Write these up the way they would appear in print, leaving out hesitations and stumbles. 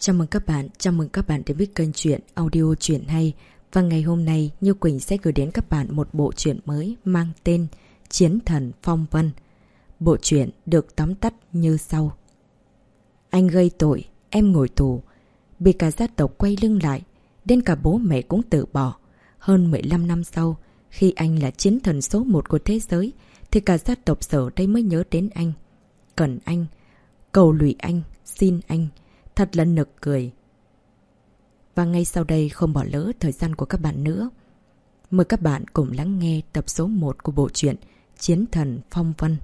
Chào mừng các bạn đến với kênh truyện audio truyện hay. Và ngày hôm nay, Như Quỳnh sẽ gửi đến các bạn một bộ truyện mới mang tên Chiến Thần Phong Vân. Bộ truyện được tóm tắt như sau. Anh gây tội, em ngồi tù. Bị cả gia tộc quay lưng lại, đến cả bố mẹ cũng từ bỏ. Hơn 15 năm sau, khi anh là chiến thần số 1 của thế giới, thì cả gia tộc Sở đây mới nhớ đến anh. Cần anh, cầu lụy anh, xin anh. Thật là nực cười. Và ngay sau đây không bỏ lỡ thời gian của các bạn nữa. Mời các bạn cùng lắng nghe tập số 1 của bộ truyện Chiến Thần Phong Vân.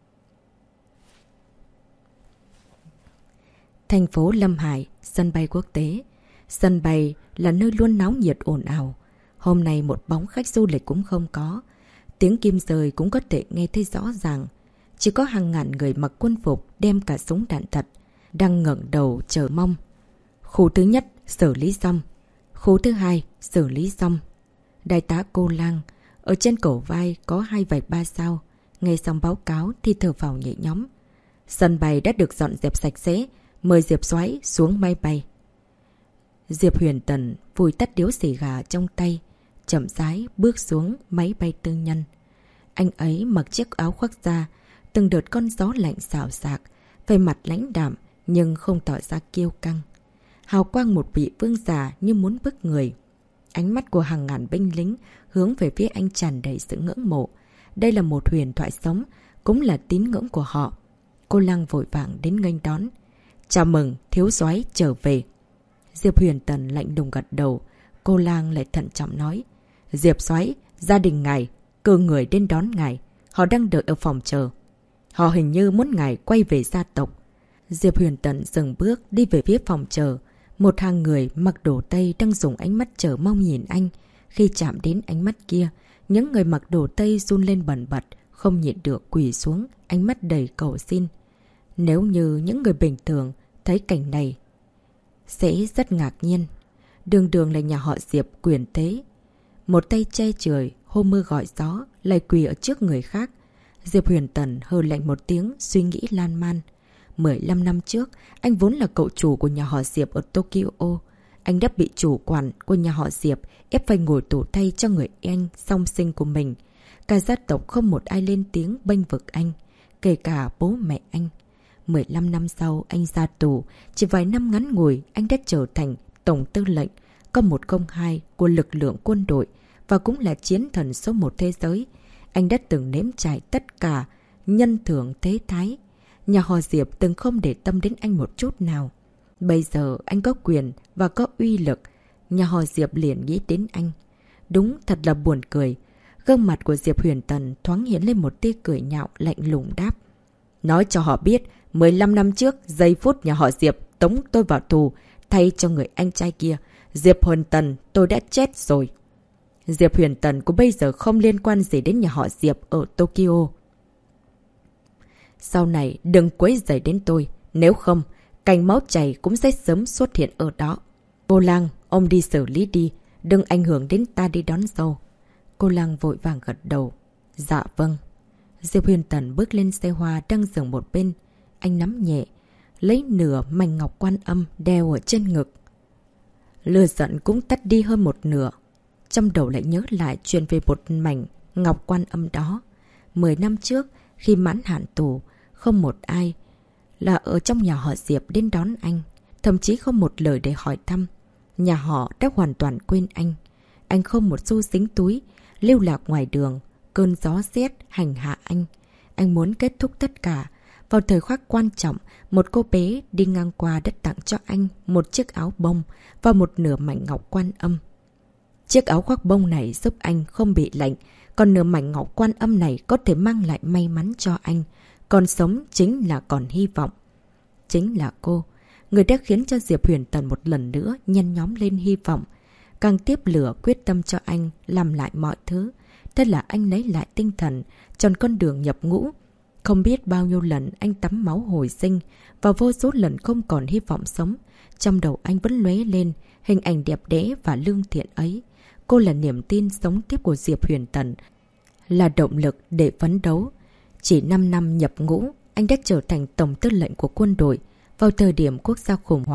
Thành phố Lâm Hải, sân bay quốc tế. Sân bay là nơi luôn náo nhiệt ồn ào. Hôm nay một bóng khách du lịch cũng không có. Tiếng kim rơi cũng có thể nghe thấy rõ ràng. Chỉ có hàng ngàn người mặc quân phục đem cả súng đạn thật đang ngẩng đầu chờ mong. Khu thứ nhất xử lý xong. Khu thứ hai xử lý xong. Đại tá Cô Lang ở trên cổ vai có 2 vạch 3 sao. Nghe xong báo cáo thì thở phào nhẹ nhõm. Sân bay đã được dọn dẹp sạch sẽ. Mời Diệp Soái xuống máy bay. Diệp Huyền Tần vùi tắt điếu xì gà trong tay, chậm rãi bước xuống máy bay tư nhân. Anh ấy mặc chiếc áo khoác da, từng đợt con gió lạnh xào xạc, về mặt lãnh đạm nhưng không tỏ ra kiêu căng. Hào quang một vị vương giả như muốn bức người. Ánh mắt của hàng ngàn binh lính hướng về phía anh tràn đầy sự ngưỡng mộ. Đây là một huyền thoại sống, cũng là tín ngưỡng của họ. Cô Lang vội vàng đến nghênh đón. Chào mừng thiếu soái trở về. Diệp Huyền Tần lạnh lùng gật đầu. Cô Lang lại thận trọng nói. Diệp soái, gia đình ngài cử người đến đón ngài. Họ đang đợi ở phòng chờ. Họ hình như muốn ngài quay về gia tộc. Diệp Huyền Tần dừng bước đi về phía phòng chờ. Một hàng người mặc đồ Tây đang dùng ánh mắt chờ mong nhìn anh. Khi chạm đến ánh mắt kia, những người mặc đồ Tây run lên bần bật, không nhịn được quỳ xuống, ánh mắt đầy cầu xin. Nếu như những người bình thường thấy cảnh này sẽ rất ngạc nhiên. Đường đường là nhà họ Diệp quyền thế. Một tay che trời, hô mưa gọi gió, lại quỳ ở trước người khác. Diệp Huyền Tần hừ lạnh một tiếng, suy nghĩ lan man. 15 năm trước, anh vốn là cậu chủ của nhà họ Diệp ở Tokyo. Anh đã bị chủ quản của nhà họ Diệp ép phải ngồi tù thay cho người anh song sinh của mình. Cả gia tộc không một ai lên tiếng bênh vực anh, kể cả bố mẹ anh. 15 năm sau anh ra tù, chỉ vài năm ngắn ngủi anh đã trở thành tổng tư lệnh, có 102 của lực lượng quân đội và cũng là chiến thần số 1 thế giới. Anh đã từng nếm trải tất cả nhân thưởng thế thái. Nhà họ Diệp từng không để tâm đến anh một chút nào. Bây giờ anh có quyền và có uy lực, nhà họ Diệp liền nghĩ đến anh. Đúng thật là buồn cười. Gương mặt của Diệp Huyền Tần thoáng hiện lên một tia cười nhạo lạnh lùng đáp. Nói cho họ biết, 15 năm trước, giây phút nhà họ Diệp tống tôi vào tù, thay cho người anh trai kia, Diệp Huyền Tần, tôi đã chết rồi. Diệp Huyền Tần của bây giờ không liên quan gì đến nhà họ Diệp ở Tokyo. Sau này đừng quấy rầy đến tôi, nếu không, cành máu chảy cũng sẽ sớm xuất hiện ở đó. Cô Lang, ông đi xử lý đi, đừng ảnh hưởng đến ta đi đón dâu. Cô Lang vội vàng gật đầu. Dạ vâng. Diệp Huyền Tần bước lên xe hoa đang dừng một bên. Anh nắm nhẹ, lấy nửa mảnh ngọc quan âm đeo ở trên ngực. Lửa giận cũng tắt đi hơn một nửa. Trong đầu lại nhớ lại chuyện về một mảnh ngọc quan âm đó. 10 năm trước, khi mãn hạn tù, không một ai là ở trong nhà họ Diệp đến đón anh. Thậm chí không một lời để hỏi thăm. Nhà họ đã hoàn toàn quên anh. Anh không một xu dính túi, lưu lạc ngoài đường, cơn gió rét hành hạ anh. Anh muốn kết thúc tất cả. Vào thời khắc quan trọng, một cô bé đi ngang qua đã tặng cho anh một chiếc áo bông và một nửa mảnh ngọc quan âm. Chiếc áo khoác bông này giúp anh không bị lạnh, còn nửa mảnh ngọc quan âm này có thể mang lại may mắn cho anh. Còn sống chính là còn hy vọng. Chính là cô, người đã khiến cho Diệp Huyền Tần một lần nữa nhen nhóm lên hy vọng. Càng tiếp lửa quyết tâm cho anh làm lại mọi thứ. Thế là anh lấy lại tinh thần, chọn con đường nhập ngũ. Không biết bao nhiêu lần anh tắm máu hồi sinh và vô số lần không còn hy vọng sống. Trong đầu anh vẫn lóe lên hình ảnh đẹp đẽ và lương thiện ấy. Cô là niềm tin sống tiếp của Diệp Huyền Tần, là động lực để phấn đấu. Chỉ 5 năm nhập ngũ, anh đã trở thành tổng tư lệnh của quân đội. Vào thời điểm quốc gia khủng hoảng,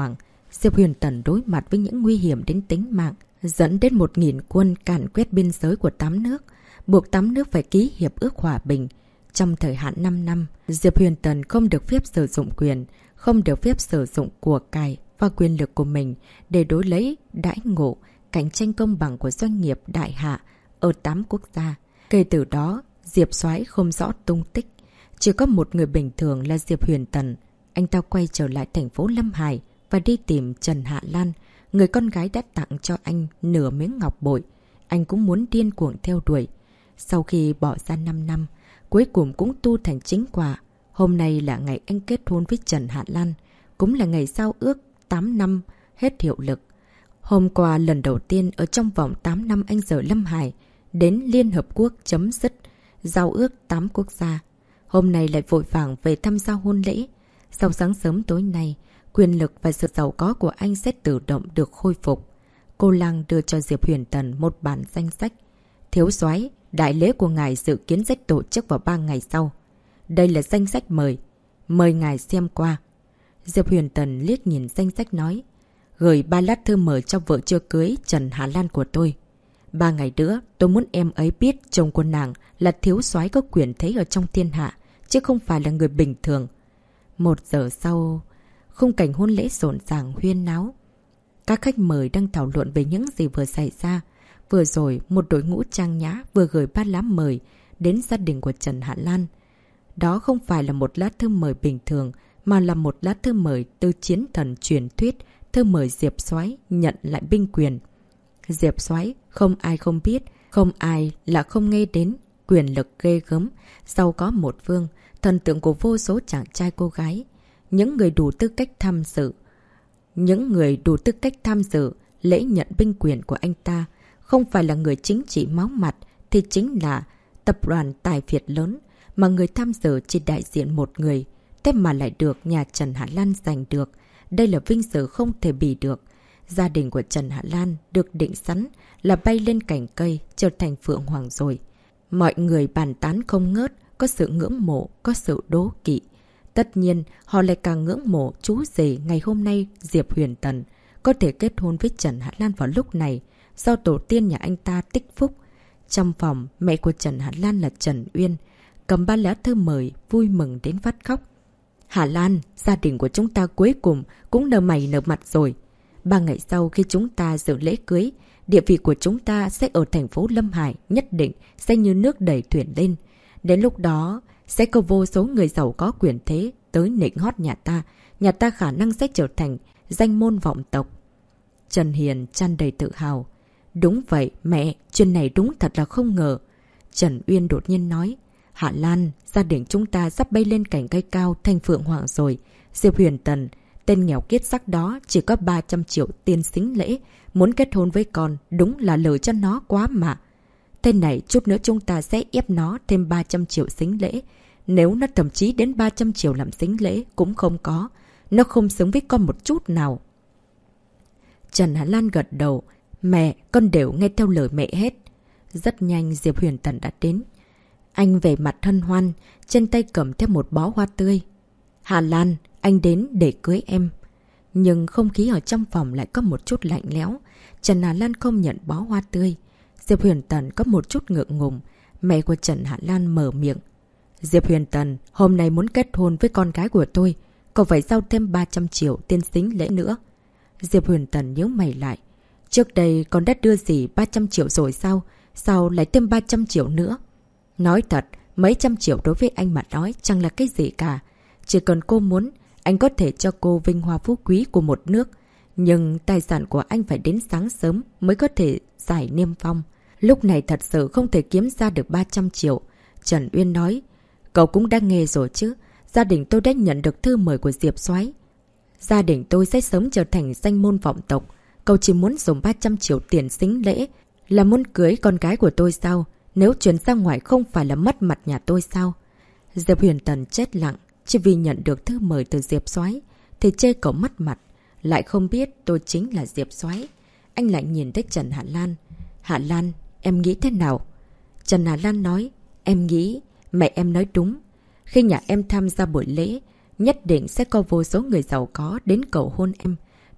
Diệp Huyền Tần đối mặt với những nguy hiểm đến tính mạng, dẫn đến 1.000 quân càn quét biên giới của 8 nước, buộc 8 nước phải ký hiệp ước hòa bình. Trong thời hạn 5 năm, Diệp Huyền Tần không được phép sử dụng quyền, không được phép sử dụng của cải và quyền lực của mình để đối lấy đãi ngộ, cạnh tranh công bằng của doanh nghiệp đại hạ ở 8 quốc gia. Kể từ đó, Diệp Soái không rõ tung tích. Chỉ có một người bình thường là Diệp Huyền Tần. Anh ta quay trở lại thành phố Lâm Hải và đi tìm Trần Hạ Lan, người con gái đã tặng cho anh nửa miếng ngọc bội. Anh cũng muốn điên cuồng theo đuổi. Sau khi bỏ ra 5 năm, cuối cùng cũng tu thành chính quả. Hôm nay là ngày anh kết hôn với Trần Hạ Lan, cũng là ngày giao ước 8 năm hết hiệu lực. Hôm qua lần đầu tiên ở trong vòng 8 năm anh rời Lâm Hải, đến Liên Hợp Quốc chấm dứt giao ước 8 quốc gia. Hôm nay lại vội vàng về tham gia hôn lễ. Sau sáng sớm tối nay, quyền lực và sự giàu có của anh sẽ tự động được khôi phục. Cô Lăng đưa cho Diệp Huyền Tần một bản danh sách. Thiếu soái, đại lễ của ngài dự kiến sẽ tổ chức vào 3 ngày sau. Đây là danh sách mời. Mời ngài xem qua. Diệp Huyền Tần liếc nhìn danh sách nói. Gửi 3 lá thư mời cho vợ chưa cưới Trần Hạ Lan của tôi. 3 ngày nữa, tôi muốn em ấy biết chồng của nàng là thiếu soái có quyền thế ở trong thiên hạ, chứ không phải là người bình thường. 1 giờ sau, khung cảnh hôn lễ rộn ràng huyên náo. Các khách mời đang thảo luận về những gì vừa xảy ra. Vừa rồi, một đội ngũ trang nhã vừa gửi 3 lá mời đến gia đình của Trần Hạ Lan. Đó không phải là một lá thư mời bình thường, mà là một lá thư mời từ chiến thần truyền thuyết, thư mời Diệp Soái nhận lại binh quyền. Diệp Soái không ai không biết, không ai là không nghe đến, quyền lực ghê gớm, giàu có một phương, thần tượng của vô số chàng trai cô gái. Những người đủ tư cách tham dự lễ nhận binh quyền của anh ta không phải là người chính trị máu mặt thì chính là tập đoàn tài phiệt lớn, mà người tham dự chỉ đại diện một người, thế mà lại được nhà Trần Hạ Lan giành được. Đây là vinh dự không thể bì được. Gia đình của Trần Hạ Lan được định sẵn là bay lên cành cây, trở thành phượng hoàng rồi. Mọi người bàn tán không ngớt, có sự ngưỡng mộ, có sự đố kỵ. Tất nhiên, họ lại càng ngưỡng mộ chú rể ngày hôm nay Diệp Huyền Tần có thể kết hôn với Trần Hạ Lan vào lúc này, do tổ tiên nhà anh ta tích phúc. Trong phòng, mẹ của Trần Hạ Lan là Trần Uyên, cầm 3 lá thư mời, vui mừng đến phát khóc. Hạ Lan, gia đình của chúng ta cuối cùng cũng nở mày nở mặt rồi. 3 ngày sau khi chúng ta dự lễ cưới, địa vị của chúng ta sẽ ở thành phố Lâm Hải nhất định sẽ như nước đẩy thuyền lên. Đến lúc đó, sẽ có vô số người giàu có quyền thế tới nịnh hót nhà ta khả năng sẽ trở thành danh môn vọng tộc. Trần Hiền tràn đầy tự hào. Đúng vậy, mẹ, chuyện này đúng thật là không ngờ. Trần Uyên đột nhiên nói, Hạ Lan, gia đình chúng ta sắp bay lên cành cây cao thành phượng hoàng rồi. Diệp Huyền Tần, tên nghèo kiết sắc đó chỉ có 300 triệu tiền sính lễ, muốn kết hôn với con, đúng là lời cho nó quá mà. Thế này, chút nữa chúng ta sẽ ép nó thêm 300 triệu sính lễ. Nếu nó thậm chí đến 300 triệu làm sính lễ cũng không có. Nó không xứng với con một chút nào. Trần Hạ Lan gật đầu. Mẹ, con đều nghe theo lời mẹ hết. Rất nhanh Diệp Huyền Tần đã đến. Anh về mặt hân hoan, trên tay cầm theo một bó hoa tươi. Hạ Lan, anh đến để cưới em. Nhưng không khí ở trong phòng lại có một chút lạnh lẽo. Trần Hạ Lan không nhận bó hoa tươi. Diệp Huyền Tần có một chút ngượng ngùng. Mẹ của Trần Hạ Lan mở miệng. Diệp Huyền Tần, hôm nay muốn kết hôn với con gái của tôi. Cậu phải giao thêm 300 triệu tiền sính lễ nữa. Diệp Huyền Tần nhíu mày lại. Trước đây con đã đưa gì 300 triệu rồi sao? Sao lại thêm 300 triệu nữa? Nói thật, mấy trăm triệu đối với anh mà nói chẳng là cái gì cả. Chỉ cần cô muốn, anh có thể cho cô vinh hoa phú quý của một nước. Nhưng tài sản của anh phải đến sáng sớm mới có thể giải niêm phong. Lúc này thật sự không thể kiếm ra được 300 triệu. Trần Uyên nói, cậu cũng đã nghe rồi chứ. Gia đình tôi đã nhận được thư mời của Diệp Soái. Gia đình tôi sẽ sớm trở thành danh môn vọng tộc. Cậu chỉ muốn dùng 300 triệu tiền sính lễ là muốn cưới con gái của tôi sao? Nếu chuyển ra ngoài không phải là mất mặt nhà tôi sao? Diệp Huyền Tần chết lặng. Chỉ vì nhận được thư mời từ Diệp Soái thì chê cậu mất mặt. Lại không biết tôi chính là Diệp Soái. Anh lại nhìn tới Trần Hạ Lan. Hạ Lan, em nghĩ thế nào? Trần Hạ Lan nói, em nghĩ mẹ em nói đúng. Khi nhà em tham gia buổi lễ, nhất định sẽ có vô số người giàu có đến cầu hôn em.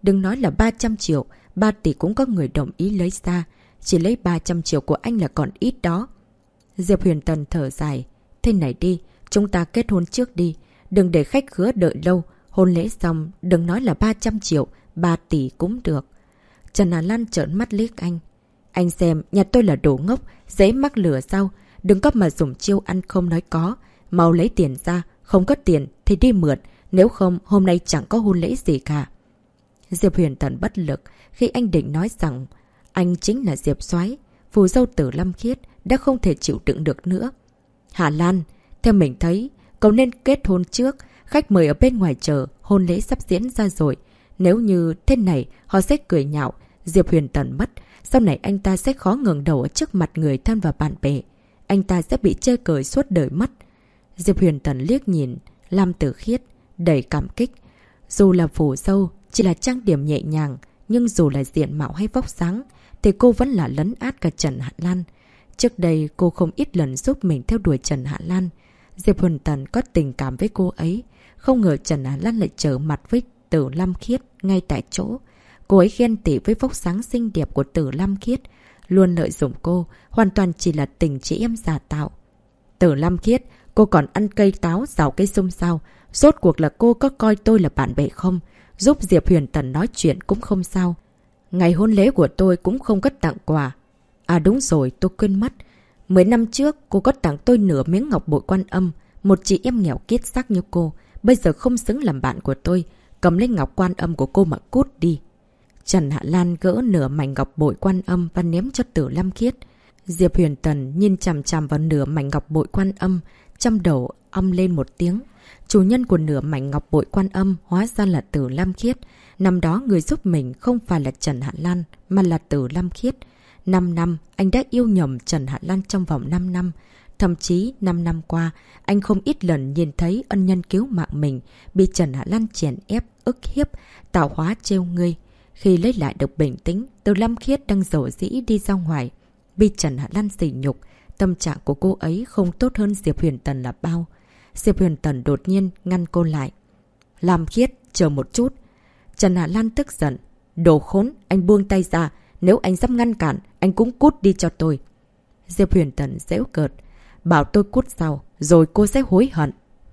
Đừng nói là 300 triệu, 3 tỷ cũng có người đồng ý lấy ra. Chỉ lấy 300 triệu của anh là còn ít đó. Diệp Huyền Tần thở dài. Thế này đi, chúng ta kết hôn trước đi. Đừng để khách khứa đợi lâu. Hôn lễ xong, đừng nói là 300 triệu, 3 tỷ cũng được. Trần Hà Lan trợn mắt liếc anh. Anh xem, nhà tôi là đồ ngốc, dễ mắc lừa sao? Đừng có mà dùng chiêu ăn không nói có. Mau lấy tiền ra, không có tiền thì đi mượn. Nếu không, hôm nay chẳng có hôn lễ gì cả. Diệp Huyền Tần bất lực khi anh định nói rằng anh chính là Diệp Soái, phù dâu Tử Lâm Khiết, đã không thể chịu đựng được nữa. Hà Lan, theo mình thấy, cậu nên kết hôn trước. Khách mời ở bên ngoài chờ, hôn lễ sắp diễn ra rồi. Nếu như thế này, họ sẽ cười nhạo. Diệp Huyền Tần mất, sau này anh ta sẽ khó ngẩng đầu ở trước mặt người thân và bạn bè. Anh ta sẽ bị chê cười suốt đời mất. Diệp Huyền Tần liếc nhìn Lam Tử Khiết, đầy cảm kích. Dù là phù dâu, chỉ là trang điểm nhẹ nhàng, nhưng dù là diện mạo hay vóc dáng, thì cô vẫn là lấn át cả Trần Hạ Lan. Trước đây cô không ít lần giúp mình theo đuổi Trần Hạ Lan. Diệp Huyền Tần có tình cảm với cô ấy. Không ngờ Trần Hạ Lan lại trở mặt với Tử Lâm Khiết ngay tại chỗ. Cô ấy ghen tị với vóc dáng xinh đẹp của Tử Lâm Khiết, luôn lợi dụng cô, hoàn toàn chỉ là tình chị em giả tạo. Tử Lâm Khiết, cô còn ăn cây táo rào cây sung sao? Rốt cuộc là cô có coi tôi là bạn bè không? Giúp Diệp Huyền Tần nói chuyện cũng không sao. Ngày hôn lễ của tôi cũng không có tặng quà. À đúng rồi, tôi quên mất. 10 năm trước, cô có tặng tôi nửa miếng ngọc bội Quan Âm. Một chị em nghèo kiết xác như cô, bây giờ không xứng làm bạn của tôi. Cầm lấy ngọc Quan Âm của cô mà cút đi. Trần Hạ Lan gỡ nửa mảnh ngọc bội Quan Âm và ném cho Tử Lâm Khiết. Diệp Huyền Tần nhìn chằm chằm vào nửa mảnh ngọc bội Quan Âm, trong đầu âm lên một tiếng. Chủ nhân của nửa mảnh ngọc bội Quan Âm hóa ra là Tử Lâm Khiết. Năm đó người giúp mình không phải là Trần Hạ Lan, mà là Tử Lâm Khiết. 5 năm, anh đã yêu nhầm Trần Hạ Lan trong vòng 5 năm. Thậm chí 5 năm qua, anh không ít lần nhìn thấy ân nhân cứu mạng mình bị Trần Hạ Lan chèn ép, ức hiếp, tạo hóa trêu ngươi. Khi lấy lại được bình tĩnh, Tử Lâm Khiết đang dỗ dĩ đi ra ngoài. Bị Trần Hạ Lan sỉ nhục, tâm trạng của cô ấy không tốt hơn Diệp Huyền Tần là bao. Diệp Huyền Tần đột nhiên ngăn cô lại. Lam Khiết, chờ một chút. Trần Hạ Lan tức giận. Đồ khốn, anh buông tay ra. Nếu anh dám ngăn cản, anh cũng cút đi cho tôi. Diệp Huyền Tần giễu cợt. Bảo tôi cút sao, rồi cô sẽ hối hận.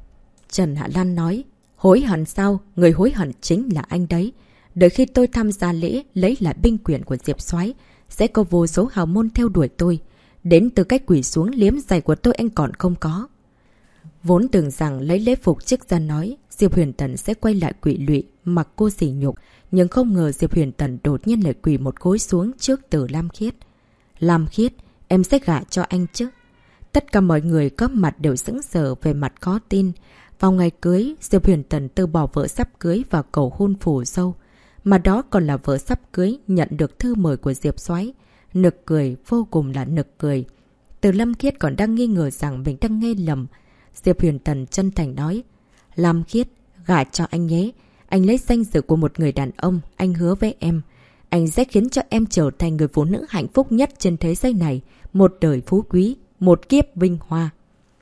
Trần Hạ Lan nói. Hối hận sao? Người hối hận chính là anh đấy. Đợi khi tôi tham gia lễ lấy lại binh quyền của Diệp Soái, sẽ có vô số hào môn theo đuổi tôi. Đến từ cách quỷ xuống liếm giày của tôi anh còn không có. Vốn tưởng rằng lấy lễ phục chức ra nói, Diệp Huyền Tần sẽ quay lại quỷ lụy, mặc cô sỉ nhục. Nhưng không ngờ Diệp Huyền Tần đột nhiên lại quỳ một gối xuống trước Tử Lam Khiết. Lam Khiết, em sẽ gả cho anh chứ? Tất cả mọi người có mặt đều sững sờ về mặt khó tin. Vào ngày cưới, Diệp Huyền Tần từ bỏ vợ sắp cưới và cầu hôn phù dâu. Mà đó còn là vợ sắp cưới nhận được thư mời của Diệp Soái. Nực cười, vô cùng là nực cười. Tử Lâm Khiết còn đang nghi ngờ rằng mình đang nghe lầm. Diệp Huyền Tần chân thành nói. Lam Khiết, gả cho anh nhé. Anh lấy danh dự của một người đàn ông, anh hứa với em. Anh sẽ khiến cho em trở thành người phụ nữ hạnh phúc nhất trên thế giới này. Một đời phú quý, một kiếp vinh hoa.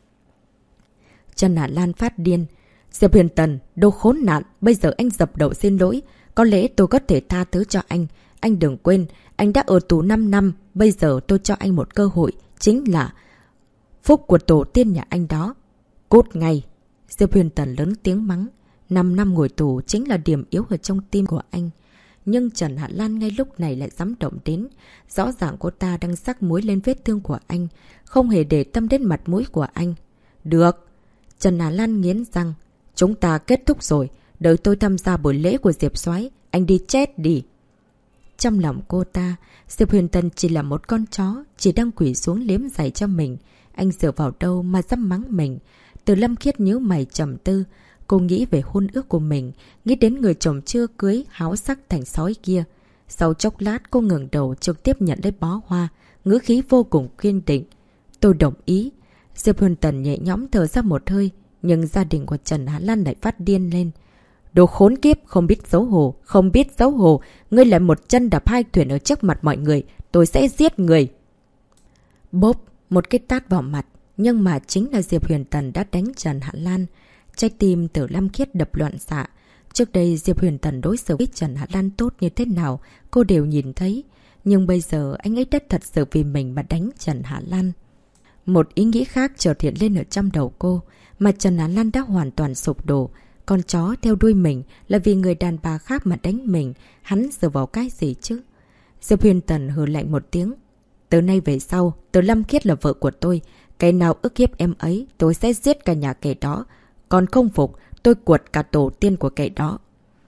Trần Hạ Lan phát điên. Diệp Huyền Tần, đồ khốn nạn, bây giờ anh dập đầu xin lỗi. Có lẽ tôi có thể tha thứ cho anh. Anh đừng quên, anh đã ở tù 5 năm. Bây giờ tôi cho anh một cơ hội. Chính là phúc của tổ tiên nhà anh đó. Cút ngay. Diệp Huyền Tần lớn tiếng mắng. 5 năm ngồi tù chính là điểm yếu ở trong tim của anh. Nhưng Trần Hạ Lan ngay lúc này lại dám động đến. Rõ ràng cô ta đang sắc muối lên vết thương của anh. Không hề để tâm đến mặt mũi của anh. Được. Trần Hạ Lan nghiến răng. Chúng ta kết thúc rồi. Đợi tôi tham gia buổi lễ của Diệp Soái, anh đi chết đi. Trong lòng cô ta, Diệp Huyền Tần chỉ là một con chó, chỉ đang quỳ xuống liếm giày cho mình. Anh dựa vào đâu mà dám mắng mình. Từ Lâm Khiết nhíu mày trầm tư. Cô nghĩ về hôn ước của mình, nghĩ đến người chồng chưa cưới háo sắc thành sói kia. Sau chốc lát cô ngẩng đầu trực tiếp nhận lấy bó hoa, ngữ khí vô cùng kiên định. Tôi đồng ý. Diệp Huyền Tần nhẹ nhõm thở ra một hơi, nhưng gia đình của Trần Hạ Lan lại phát điên lên. Đồ khốn kiếp, không biết xấu hổ, không biết xấu hổ. Ngươi lại một chân đạp hai thuyền ở trước mặt mọi người. Tôi sẽ giết người. Bốp, một cái tát vào mặt. Nhưng mà chính là Diệp Huyền Tần đã đánh Trần Hạ Lan. Trái tim Tử Lâm Khiết đập loạn xạ. Trước đây Diệp Huyền Tần đối xử với Trần Hạ Lan tốt như thế nào, cô đều nhìn thấy. Nhưng bây giờ anh ấy đã thật sự vì mình mà đánh Trần Hạ Lan. Một ý nghĩ khác chợt hiện lên ở trong đầu cô, mà Trần Hạ Lan đã hoàn toàn sụp đổ. Con chó theo đuôi mình là vì người đàn bà khác mà đánh mình, hắn dựa vào cái gì chứ? Diệp Huyền Tần hừ lạnh một tiếng. Từ nay về sau, Từ Lâm Khiết là vợ của tôi. Cái nào ức hiếp em ấy, tôi sẽ giết cả nhà kẻ đó. Còn không phục, tôi cuột cả tổ tiên của kẻ đó.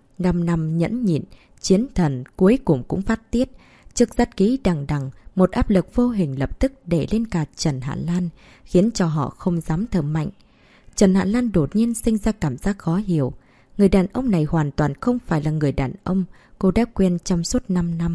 5 năm nhẫn nhịn, chiến thần cuối cùng cũng phát tiết. Trước sát khí đằng đằng, một áp lực vô hình lập tức để lên cả Trần Hạ Lan, khiến cho họ không dám thở mạnh. Trần Hạ Lan đột nhiên sinh ra cảm giác khó hiểu. Người đàn ông này hoàn toàn không phải là người đàn ông cô đã quen trong suốt 5 năm.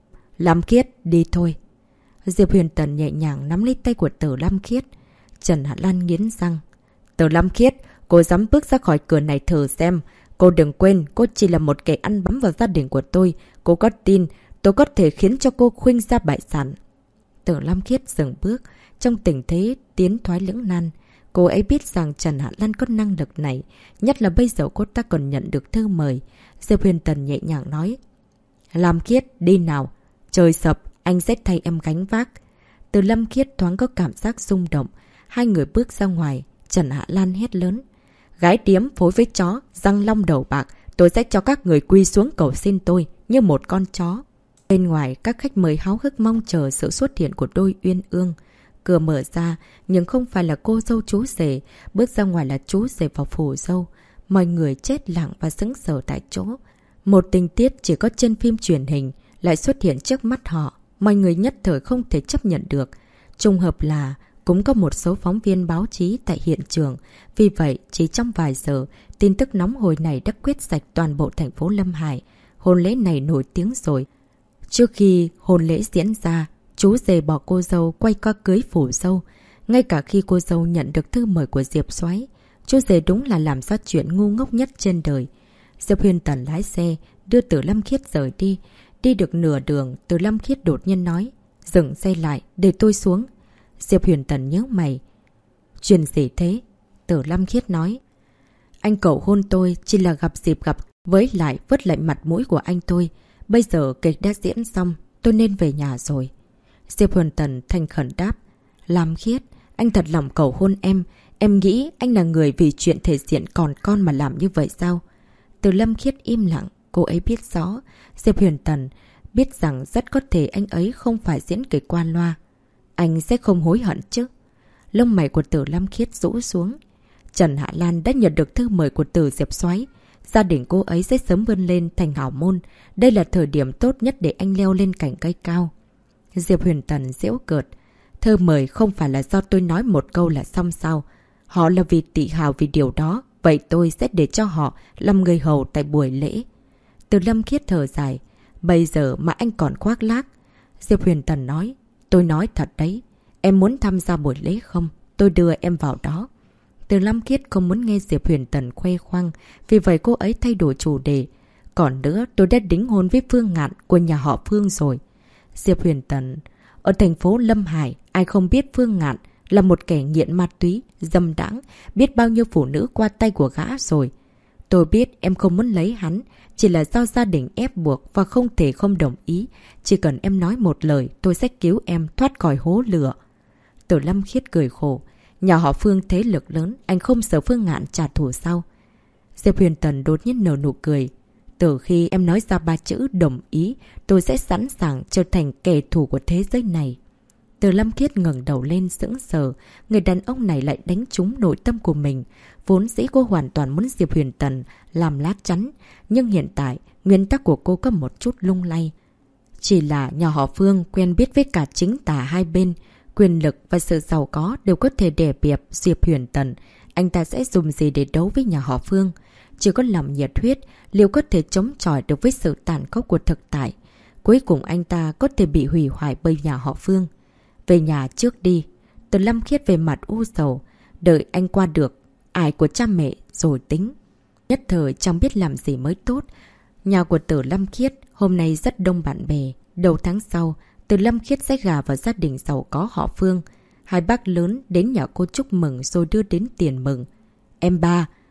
Lâm Khiết, đi thôi. Diệp Huyền Tần nhẹ nhàng nắm lấy tay của Từ Lâm Khiết. Trần Hạ Lan nghiến răng. Từ Lâm Khiết, cô dám bước ra khỏi cửa này thử xem. Cô đừng quên, cô chỉ là một kẻ ăn bám vào gia đình của tôi. Cô có tin, tôi có thể khiến cho cô khuynh ra bại sản. Từ Lâm Khiết dừng bước, trong tình thế tiến thoái lưỡng nan. Cô ấy biết rằng Trần Hạ Lan có năng lực này, nhất là bây giờ cô ta còn nhận được thư mời. Diệp Huyền Tần nhẹ nhàng nói. Lâm Khiết, đi nào. Trời sập, anh sẽ thay em gánh vác. Từ Lâm Khiết thoáng có cảm giác rung động. Hai người bước ra ngoài, Trần Hạ Lan hét lớn. Gái điếm phối với chó, răng long đầu bạc. Tôi sẽ cho các người quy xuống cầu xin tôi, như một con chó. Bên ngoài, các khách mời háo hức mong chờ sự xuất hiện của đôi uyên ương. Cửa mở ra, nhưng không phải là cô dâu chú rể. Bước ra ngoài là chú rể vào phủ dâu. Mọi người chết lặng và sững sờ tại chỗ. Một tình tiết chỉ có trên phim truyền hình lại xuất hiện trước mắt họ. Mọi người nhất thời không thể chấp nhận được. Trùng hợp là cũng có một số phóng viên báo chí tại hiện trường. Vì vậy, chỉ trong vài giờ, tin tức nóng hổi này đã quét sạch toàn bộ thành phố Lâm Hải. Hôn lễ này nổi tiếng rồi. Trước khi hôn lễ diễn ra, chú rể bỏ cô dâu quay qua cưới phủ dâu. Ngay cả khi cô dâu nhận được thư mời của Diệp Soái, chú rể đúng là làm ra chuyện ngu ngốc nhất trên đời. Diệp Huyền Tần lái xe, đưa Từ Lâm Khiết rời đi. Đi được nửa đường, Từ Lâm Khiết đột nhiên nói. Dừng xe lại, để tôi xuống. Diệp Huyền Tần nhớ mày. Chuyện gì thế? Từ Lâm Khiết nói. Anh cầu hôn tôi chỉ là gặp dịp gặp, với lại vứt lại mặt mũi của anh tôi. Bây giờ kịch đã diễn xong, tôi nên về nhà rồi. Diệp Huyền Tần thành khẩn đáp. Lâm Khiết, anh thật lòng cầu hôn em. Em nghĩ anh là người vì chuyện thể diện còn con mà làm như vậy sao? Từ Lâm Khiết im lặng, cô ấy biết rõ. Diệp Huyền Tần biết rằng rất có thể anh ấy không phải diễn kịch qua loa. Anh sẽ không hối hận chứ? Lông mày của Từ Lâm Khiết rũ xuống. Trần Hạ Lan đã nhận được thư mời của Từ Diệp Soái. Gia đình cô ấy sẽ sớm vươn lên thành hảo môn. Đây là thời điểm tốt nhất để anh leo lên cành cây cao. Diệp Huyền Tần giễu cợt. Thư mời không phải là do tôi nói một câu là xong sao? Họ là vì tự hào vì điều đó. Vậy tôi sẽ để cho họ làm người hầu tại buổi lễ. Từ Lâm Khiết thở dài. Bây giờ mà anh còn khoác lác. Diệp Huyền Tần nói. Tôi nói thật đấy. Em muốn tham gia buổi lễ không? Tôi đưa em vào đó. Từ Lâm Khiết không muốn nghe Diệp Huyền Tần khoe khoang. Vì vậy cô ấy thay đổi chủ đề. Còn nữa, tôi đã đính hôn với Phương Ngạn của nhà họ Phương rồi. Diệp Huyền Tần. Ở thành phố Lâm Hải, ai không biết Phương Ngạn là một kẻ nghiện ma túy, dâm đãng, biết bao nhiêu phụ nữ qua tay của gã rồi. Tôi biết em không muốn lấy hắn, chỉ là do gia đình ép buộc và không thể không đồng ý. Chỉ cần em nói một lời, tôi sẽ cứu em thoát khỏi hố lửa. Từ Lâm Khiết cười khổ. Nhà họ Phương thế lực lớn, anh không sợ Phương Ngạn trả thù sao? Diệp Huyền Tần đột nhiên nở nụ cười. Từ khi em nói ra 3 chữ đồng ý, tôi sẽ sẵn sàng trở thành kẻ thù của thế giới này. Từ Lâm Khiết ngẩng đầu lên sững sờ, người đàn ông này lại đánh trúng nội tâm của mình. Vốn dĩ cô hoàn toàn muốn Diệp Huyền Tần làm lá chắn, nhưng hiện tại nguyên tắc của cô có một chút lung lay. Chỉ là nhà họ Phương quen biết với cả chính tả hai bên, quyền lực và sự giàu có đều có thể đè bẹp Diệp Huyền Tần. Anh ta sẽ dùng gì để đấu với nhà họ Phương? Chỉ có lòng nhiệt huyết, liệu có thể chống chọi được với sự tàn khốc của thực tại? Cuối cùng anh ta có thể bị hủy hoại bởi nhà họ Phương. Về nhà trước đi. Từ Lâm Khiết về mặt u sầu. Đợi anh qua được ải của cha mẹ rồi tính. Nhất thời chẳng biết làm gì mới tốt. Nhà của Từ Lâm Khiết hôm nay rất đông bạn bè. Đầu tháng sau, Từ Lâm Khiết sẽ gả vào gia đình giàu có họ Phương. Hai bác lớn đến nhà cô chúc mừng rồi đưa đến tiền mừng. Em ba,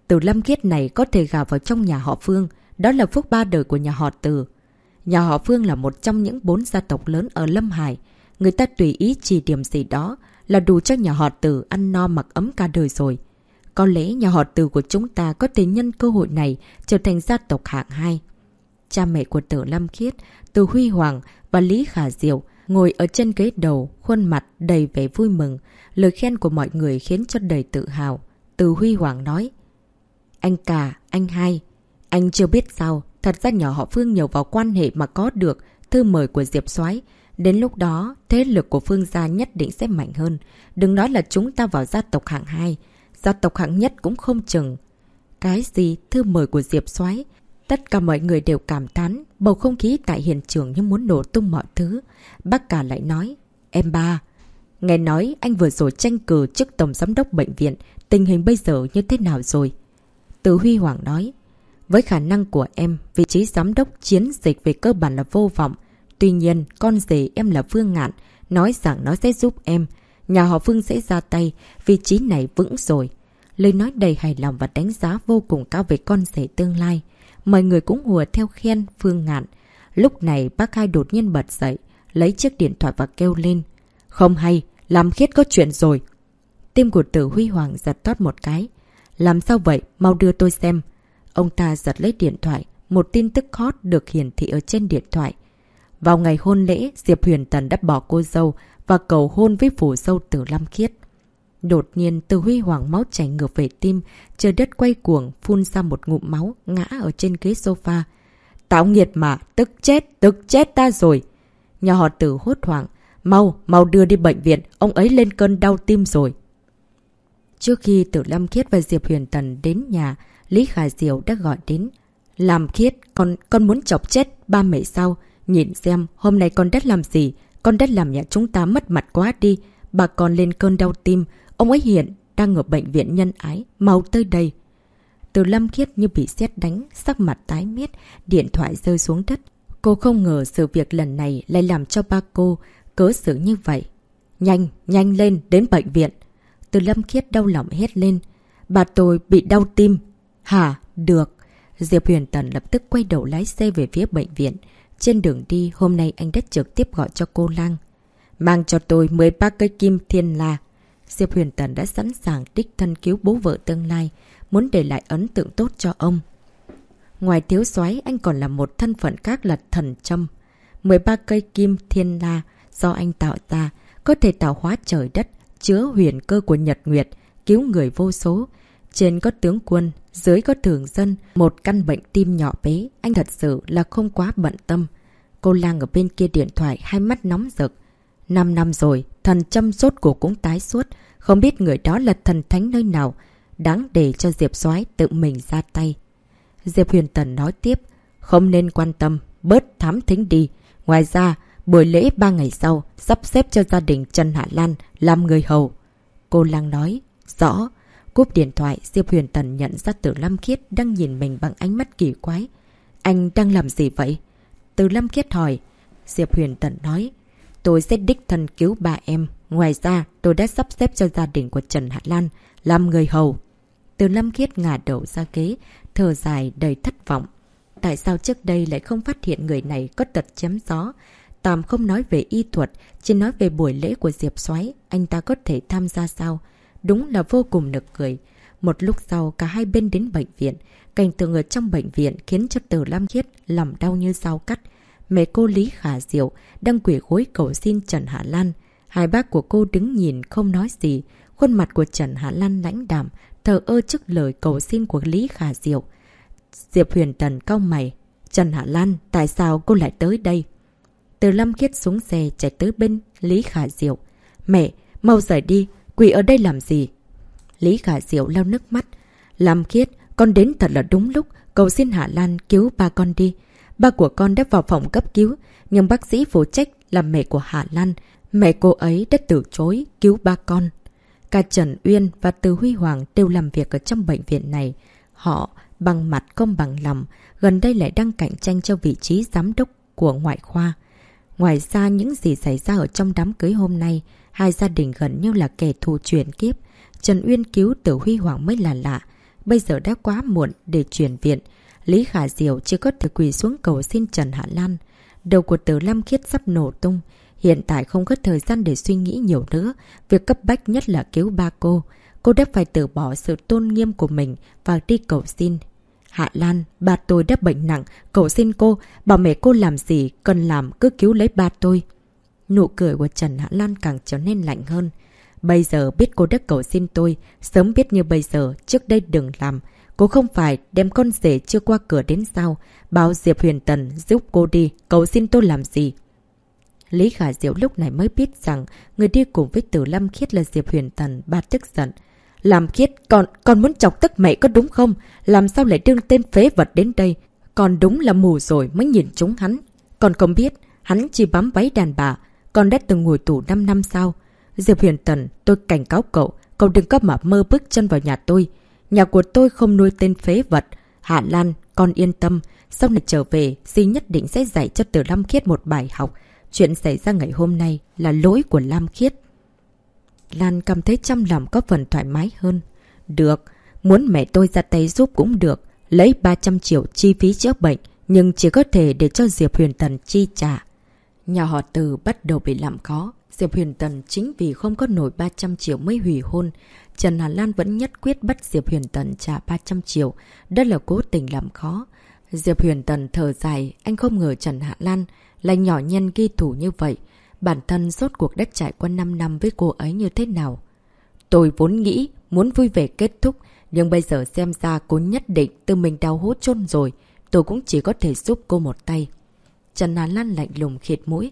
Từ Lâm Khiết này có thể gả vào trong nhà họ Phương. Đó là phúc 3 đời của nhà họ Từ. Nhà họ Phương là một trong những 4 gia tộc lớn ở Lâm Hải. Người ta tùy ý chỉ điểm gì đó là đủ cho nhà họ Từ ăn no mặc ấm cả đời rồi. Có lẽ nhà họ Từ của chúng ta có thể nhân cơ hội này trở thành gia tộc hạng 2. Cha mẹ của Từ Lâm Khiết, Từ Huy Hoàng và Lý Khả Diệu ngồi ở trên ghế đầu, khuôn mặt đầy vẻ vui mừng. Lời khen của mọi người khiến cho đầy tự hào. Từ Huy Hoàng nói: Anh cả, anh hai, anh chưa biết sao, thật ra nhà họ Phương nhờ vào quan hệ mà có được thư mời của Diệp Soái. Đến lúc đó, thế lực của Phương gia nhất định sẽ mạnh hơn. Đừng nói là chúng ta vào gia tộc hạng 2, gia tộc hạng nhất cũng không chừng. Cái gì thư mời của Diệp Soái? Tất cả mọi người đều cảm thán, bầu không khí tại hiện trường như muốn nổ tung mọi thứ. Bác cả lại nói: Em ba, nghe nói anh vừa rồi tranh cử chức tổng giám đốc bệnh viện, tình hình bây giờ như thế nào rồi? Từ Huy Hoàng nói: Với khả năng của em, vị trí giám đốc chiến dịch về cơ bản là vô vọng. Tuy nhiên, con rể em là Phương Ngạn, nói rằng nó sẽ giúp em. Nhà họ Phương sẽ ra tay, vị trí này vững rồi. Lời nói đầy hài lòng và đánh giá vô cùng cao về con rể tương lai. Mọi người cũng hùa theo khen Phương Ngạn. Lúc này bác hai đột nhiên bật dậy, lấy chiếc điện thoại và kêu lên: Không hay, Lâm Khiết có chuyện rồi. Tim của Từ Huy Hoàng giật thót một cái. Làm sao vậy? Mau đưa tôi xem. Ông ta giật lấy điện thoại. Một tin tức hot được hiển thị ở trên điện thoại. Vào ngày hôn lễ, Diệp Huyền Tần đã bỏ cô dâu và cầu hôn với phủ dâu Từ Lâm Khiết. Đột nhiên, Từ Huy Hoàng máu chảy ngược về tim, trời đất quay cuồng, phun ra một ngụm máu, ngã ở trên ghế sofa. Tạo nghiệt mà, tức chết ta rồi. Nhà họ Từ hốt hoảng: Mau đưa đi bệnh viện, ông ấy lên cơn đau tim rồi. Trước khi Từ Lâm Khiết và Diệp Huyền Tần đến nhà, Lý Khả Diệu đã gọi đến. Lâm Khiết, con muốn chọc chết ba mẹ sao? Nhìn xem, hôm nay con đất làm gì? Con đất làm nhà chúng ta mất mặt quá đi. Bà con lên cơn đau tim, ông ấy hiện đang ở bệnh viện nhân ái, mau tới đây. Từ Lâm Khiết như bị sét đánh, sắc mặt tái mét, điện thoại rơi xuống đất. Cô không ngờ sự việc lần này lại làm cho ba cô cớ xử như vậy. Nhanh lên, đến bệnh viện. Từ Lâm Khiết đau lòng hét lên: Bà tôi bị đau tim. Hả? Được. Diệp Huyền Tần lập tức quay đầu lái xe về phía bệnh viện. Trên đường đi, hôm nay anh đã trực tiếp gọi cho cô Lang. Mang cho tôi 13 cây kim thiên la. Diệp Huyền Tần đã sẵn sàng đích thân cứu bố vợ tương lai, muốn để lại ấn tượng tốt cho ông. Ngoài thiếu soái, anh còn là một thân phận khác là thần châm. 13 cây kim thiên la do anh tạo ra, có thể tạo hóa trời đất, chứa huyền cơ của Nhật Nguyệt, cứu người vô số. Trên có tướng quân, dưới có thường dân, một căn bệnh tim nhỏ bé, anh thật sự là không quá bận tâm. Cô Lang ở bên kia điện thoại, hai mắt nóng rực. 5 năm rồi, thần châm rốt cuộc cũng tái xuất, không biết người đó là thần thánh nơi nào, đáng để cho Diệp Soái tự mình ra tay. Diệp Huyền Tần nói tiếp: Không nên quan tâm, bớt thám thính đi. Ngoài ra, buổi lễ 3 ngày sau, sắp xếp cho gia đình Trần Hạ Lan làm người hầu. Cô Lang nói: Rõ. Cúp điện thoại, Diệp Huyền Tần nhận ra Từ Lâm Khiết đang nhìn mình bằng ánh mắt kỳ quái. Anh đang làm gì vậy? Từ Lâm Khiết hỏi. Diệp Huyền Tần nói: Tôi sẽ đích thân cứu ba em. Ngoài ra, tôi đã sắp xếp cho gia đình của Trần Hạ Lan làm người hầu. Từ Lâm Khiết ngả đầu ra ghế, thở dài đầy thất vọng. Tại sao trước đây lại không phát hiện người này có tật chém gió? Tạm không nói về y thuật, chỉ nói về buổi lễ của Diệp Soái, anh ta có thể tham gia sao? Đúng là vô cùng nực cười. Một lúc sau, cả hai bên đến bệnh viện. Cảnh tượng ở trong bệnh viện khiến cho Từ Lâm Khiết lòng đau như dao cắt. Mẹ cô Lý Khả Diệu đang quỳ gối cầu xin Trần Hạ Lan. Hai bác của cô đứng nhìn không nói gì. Khuôn mặt của Trần Hạ Lan lãnh đạm, thờ ơ trước lời cầu xin của Lý Khả Diệu. Diệp Huyền Tần cau mày. Trần Hạ Lan, tại sao cô lại tới đây? Từ Lâm Khiết xuống xe chạy tới bên Lý Khả Diệu. Mẹ, mau rời đi, quỳ ở đây làm gì? Lý Khả Diệu lau nước mắt. Lâm Khiết, con đến thật là đúng lúc, cầu xin Hạ Lan cứu ba con đi. Ba của con đã vào phòng cấp cứu, nhưng bác sĩ phụ trách là mẹ của Hạ Lan. Mẹ cô ấy đã từ chối cứu ba con. Cả Trần Uyên và Từ Huy Hoàng đều làm việc ở trong bệnh viện này. Họ bằng mặt không bằng lòng, gần đây lại đang cạnh tranh cho vị trí giám đốc của ngoại khoa. Ngoài ra những gì xảy ra ở trong đám cưới hôm nay, hai gia đình gần như là kẻ thù chuyển kiếp. Trần Uyên cứu Từ Huy Hoàng mới là lạ. Bây giờ đã quá muộn để chuyển viện. Lý Khả Diệu chỉ có thể quỳ xuống cầu xin Trần Hạ Lan. Đầu của Từ Lam Khiết sắp nổ tung. Hiện tại không có thời gian để suy nghĩ nhiều nữa. Việc cấp bách nhất là cứu ba cô. Cô đã phải từ bỏ sự tôn nghiêm của mình và đi cầu xin. Hạ Lan, ba tôi đã bệnh nặng. Cầu xin cô, bảo mẹ cô làm gì, cần làm cứ cứu lấy ba tôi. Nụ cười của Trần Hạ Lan càng trở nên lạnh hơn. Bây giờ biết cô đã cầu xin tôi, sớm biết như bây giờ, trước đây đừng làm. Cô không phải đem con rể chưa qua cửa đến sao. Bảo Diệp Huyền Tần giúp cô đi, cầu xin tôi làm gì. Lý Khả Diệu lúc này mới biết rằng người đi cùng với Từ Lam Khiết là Diệp Huyền Tần. Bà tức giận. Lam Khiết, con muốn chọc tức mẹ có đúng không? Làm sao lại đưa tên phế vật đến đây? Con đúng là mù rồi mới nhìn chúng hắn. Con không biết, hắn chỉ bám váy đàn bà. Con đã từng ngồi tù 5 năm sao? Diệp Huyền Tần, tôi cảnh cáo cậu, cậu đừng có mà mơ bước chân vào nhà tôi. Nhà của tôi không nuôi tên phế vật. Hạ Lan, con yên tâm, sau này trở về, dì nhất định sẽ dạy cho Từ Lam Khiết một bài học. Chuyện xảy ra ngày hôm nay là lỗi của Lam Khiết. Lan cảm thấy trong lòng có phần thoải mái hơn. Được, muốn mẹ tôi ra tay giúp cũng được. Lấy 300 triệu chi phí chữa bệnh, nhưng chỉ có thể để cho Diệp Huyền Tần chi trả. Nhà họ Từ bắt đầu bị làm khó. Diệp Huyền Tần chính vì không có nổi 300 triệu mới hủy hôn. Trần Hà Lan vẫn nhất quyết bắt Diệp Huyền Tần trả 300 triệu. Đó là cố tình làm khó. Diệp Huyền Tần thở dài, anh không ngờ Trần Hạ Lan lại nhỏ nhân ghi thủ như vậy. Bản thân rốt cuộc đã trải qua 5 năm với cô ấy như thế nào. Tôi vốn nghĩ muốn vui vẻ kết thúc, nhưng bây giờ xem ra cô nhất định tự mình đau hố chôn rồi. Tôi cũng chỉ có thể giúp cô một tay. Trần Hà Lan lạnh lùng khịt mũi.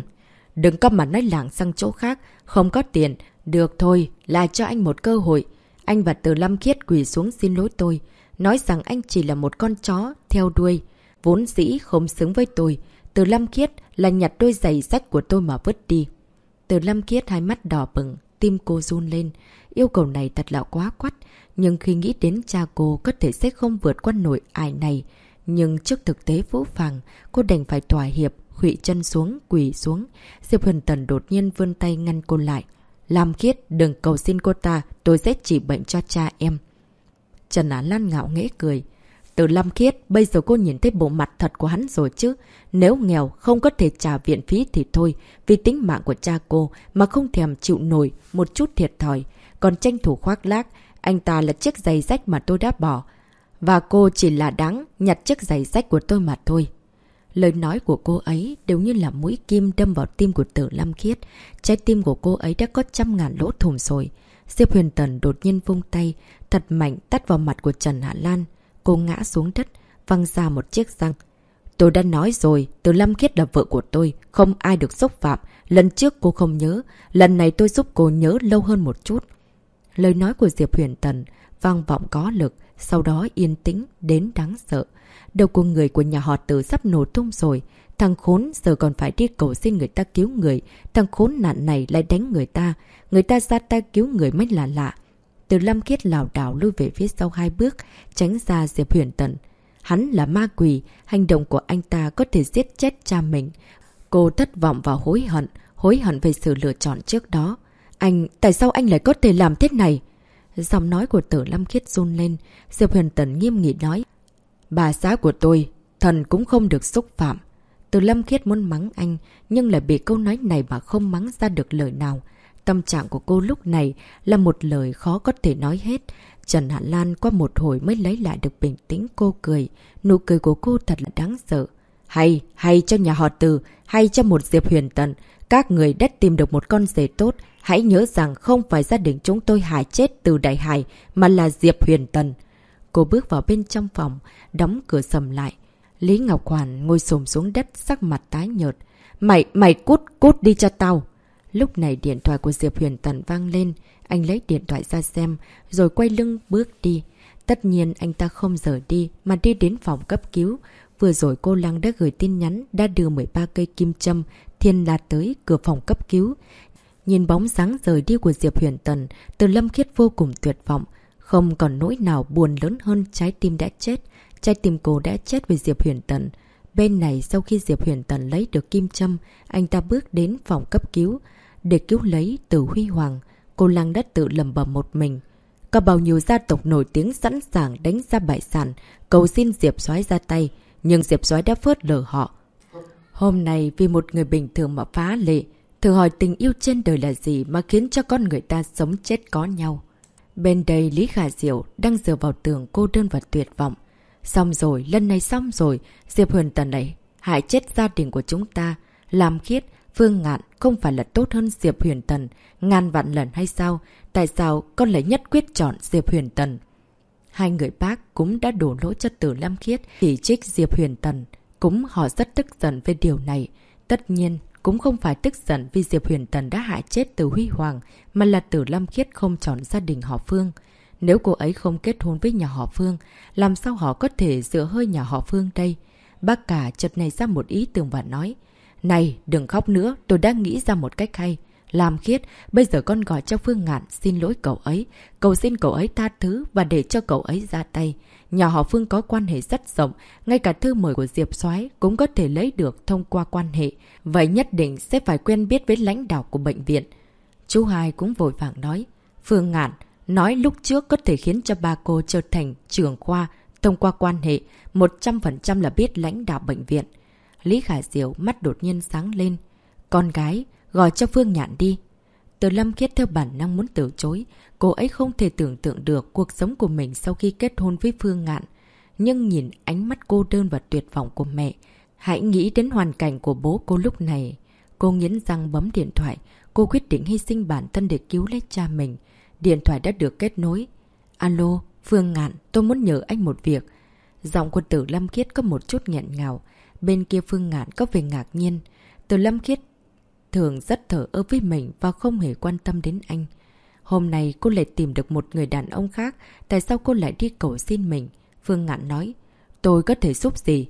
Đừng có mà nói lảng sang chỗ khác, không có tiền. Được thôi, là cho anh một cơ hội. Anh và Từ Lam Khiết quỳ xuống xin lỗi tôi. Nói rằng anh chỉ là một con chó theo đuôi. Vốn dĩ không xứng với tôi. Từ Lam Khiết là nhặt đôi giày rách của tôi mà vứt đi. Từ Lam Khiết hai mắt đỏ bừng, tim cô run lên. Yêu cầu này thật là quá quắt. Nhưng khi nghĩ đến cha cô có thể sẽ không vượt qua nổi ải này. Nhưng trước thực tế phũ phàng, cô đành phải thỏa hiệp, khuỵu chân xuống, quỳ xuống. Diệp Huyền Tần đột nhiên vươn tay ngăn cô lại. Lam Khiết, đừng cầu xin cô ta, tôi sẽ trị bệnh cho cha em. Trần Á Lan ngạo nghễ cười. Từ Lam Khiết, bây giờ cô nhìn thấy bộ mặt thật của hắn rồi chứ. Nếu nghèo, không có thể trả viện phí thì thôi. Vì tính mạng của cha cô mà không thèm chịu nổi một chút thiệt thòi. Còn tranh thủ khoác lác, anh ta là chiếc giày rách mà tôi đã bỏ. Và cô chỉ là đáng nhặt chiếc giày rách của tôi mà thôi. Lời nói của cô ấy đều như là mũi kim đâm vào tim của Từ Lam Khiết. Trái tim của cô ấy đã có 100.000 lỗ thủng rồi. Diệp Huyền Tần đột nhiên vung tay, thật mạnh tát vào mặt của Trần Hạ Lan. Cô ngã xuống đất, văng ra một chiếc răng. Tôi đã nói rồi, Từ Lam Khiết là vợ của tôi, không ai được xúc phạm. Lần trước cô không nhớ, lần này tôi giúp cô nhớ lâu hơn một chút. Lời nói của Diệp Huyền Tần vang vọng có lực, sau đó yên tĩnh đến đáng sợ. Đầu của người của nhà họ Từ sắp nổ tung rồi. Thằng khốn giờ còn phải đi cầu xin người ta cứu người. Thằng khốn nạn này lại đánh người ta. Người ta ra tay cứu người mới là lạ. Từ Lam Khiết lảo đảo lui về phía sau 2 bước, tránh ra Diệp Huyền Tần. Hắn là ma quỷ, hành động của anh ta có thể giết chết cha mình. Cô thất vọng và hối hận về sự lựa chọn trước đó. Tại sao anh lại có thể làm thế này? Giọng nói của Từ Lam Khiết run lên. Diệp Huyền Tần nghiêm nghị nói. Bà xã của tôi, thần cũng không được xúc phạm. Từ Lam Khiết muốn mắng anh, nhưng lại bị câu nói này mà không mắng ra được lời nào. Tâm trạng của cô lúc này là một lời khó có thể nói hết. Trần Hạ Lan qua một hồi mới lấy lại được bình tĩnh, cô cười. Nụ cười của cô thật là đáng sợ. Hay cho nhà họ Từ, hay cho một Diệp Huyền Tần. Các người đã tìm được một con rể tốt. Hãy nhớ rằng không phải gia đình chúng tôi hại chết Từ Đại Hải, mà là Diệp Huyền Tần. Cô bước vào bên trong phòng, đóng cửa sầm lại. Lý Ngọc Hoàn ngồi xổm xuống đất, sắc mặt tái nhợt. Mày cút đi cho tao. Lúc này điện thoại của Diệp Huyền Tần vang lên. Anh lấy điện thoại ra xem, rồi quay lưng bước đi. Tất nhiên anh ta không rời đi, mà đi đến phòng cấp cứu. Vừa rồi cô Lăng đã gửi tin nhắn, đã đưa 13 cây kim châm thiên la tới cửa phòng cấp cứu. Nhìn bóng dáng rời đi của Diệp Huyền Tần, Từ Lâm Khiết vô cùng tuyệt vọng. Không còn nỗi nào buồn lớn hơn trái tim đã chết. Trái tim cô đã chết vì Diệp Huyền Tần. Bên này sau khi Diệp Huyền Tần lấy được kim châm, anh ta bước đến phòng cấp cứu để cứu lấy Từ Huy Hoàng. Cô Lăng đã tự lầm bầm một mình. có bao nhiêu gia tộc nổi tiếng sẵn sàng đánh ra bại sản, cầu xin Diệp Soái ra tay, nhưng Diệp Soái đã phớt lờ họ. Hôm nay vì một người bình thường mà phá lệ, thử hỏi tình yêu trên đời là gì mà khiến cho con người ta sống chết có nhau. Bên đây Lý Khả Diệu đang dựa vào tường cô đơn và tuyệt vọng. Xong rồi, lần này xong rồi, Diệp Huyền Tần này hại chết gia đình của chúng ta. Lam Khiết, Phương Ngạn không phải là tốt hơn Diệp Huyền Tần ngàn vạn lần hay sao? Tại sao con lại nhất quyết chọn Diệp Huyền Tần? Hai người bác cũng đã đổ lỗi cho Từ Lam Khiết, chỉ trích Diệp Huyền Tần. Cũng họ rất tức giận về điều này. Tất nhiên, cũng không phải tức giận vì Diệp Huyền Tần đã hại chết Từ Huy Hoàng, mà là Từ Lam Khiết không chọn gia đình họ Phương. Nếu cô ấy không kết hôn với nhà họ Phương, làm sao họ có thể dựa hơi nhà họ Phương đây? Bác cả chợt này ra một ý tưởng và nói, này, đừng khóc nữa, tôi đã nghĩ ra một cách hay. Lam Khiết, bây giờ con gọi cho Phương Ngạn xin lỗi cậu ấy, cầu xin cậu ấy tha thứ và để cho cậu ấy ra tay. Nhà họ Phương có quan hệ rất rộng, ngay cả thư mời của Diệp Soái cũng có thể lấy được thông qua quan hệ. Vậy nhất định sẽ phải quen biết với lãnh đạo của bệnh viện. Chú Hai cũng vội vàng nói, Phương Ngạn nói lúc trước có thể khiến cho ba cô trở thành trưởng khoa thông qua quan hệ, 100% là biết lãnh đạo bệnh viện. Lý Khả Diệu mắt đột nhiên sáng lên. Con gái, gọi cho Phương Ngạn đi. Từ Lâm Khiết theo bản năng muốn từ chối. Cô ấy không thể tưởng tượng được cuộc sống của mình sau khi kết hôn với Phương Ngạn. Nhưng nhìn ánh mắt cô đơn và tuyệt vọng của mẹ, hãy nghĩ đến hoàn cảnh của bố cô lúc này. Cô nghiến răng bấm điện thoại. Cô quyết định hy sinh bản thân để cứu lấy cha mình. Điện thoại đã được kết nối. Alo, Phương Ngạn, tôi muốn nhờ anh một việc. Giọng của Từ Lâm Khiết có một chút nghẹn ngào. Bên kia Phương Ngạn có vẻ ngạc nhiên. Từ Lâm Khiết thường rất thờ ơ với mình và không hề quan tâm đến anh. Hôm nay cô lại tìm được một người đàn ông khác. Tại sao cô lại đi cầu xin mình? Phương Ngạn nói, tôi có thể giúp gì?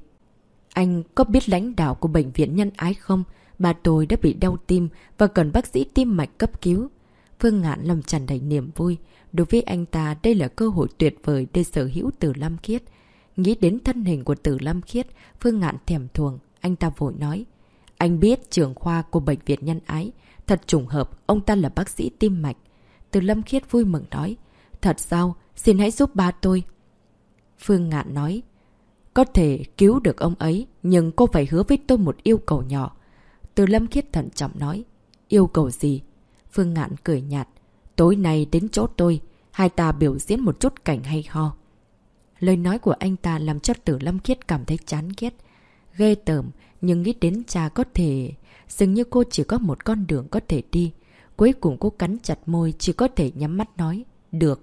Anh có biết lãnh đạo của bệnh viện Nhân Ái không? Bà tôi đã bị đau tim và cần bác sĩ tim mạch cấp cứu. Phương Ngạn lòng tràn đầy niềm vui. Đối với anh ta, đây là cơ hội tuyệt vời để sở hữu Từ Lam Khiết. Nghĩ đến thân hình của Từ Lam Khiết, Phương Ngạn thèm thuồng. Anh ta vội nói, anh biết trưởng khoa của bệnh viện Nhân Ái. Thật trùng hợp, ông ta là bác sĩ tim mạch. Từ Lâm Khiết vui mừng nói, thật sao? Xin hãy giúp ba tôi. Phương Ngạn nói, có thể cứu được ông ấy, nhưng cô phải hứa với tôi một yêu cầu nhỏ. Từ Lâm Khiết thận trọng nói, yêu cầu gì? Phương Ngạn cười nhạt, tối nay đến chỗ tôi, hai ta biểu diễn một chút cảnh hay ho. Lời nói của anh ta làm cho Từ Lâm Khiết cảm thấy chán ghét, ghê tởm, nhưng nghĩ đến cha có thể... Dường như cô chỉ có một con đường có thể đi. Cuối cùng cô cắn chặt môi, chỉ có thể nhắm mắt nói, được.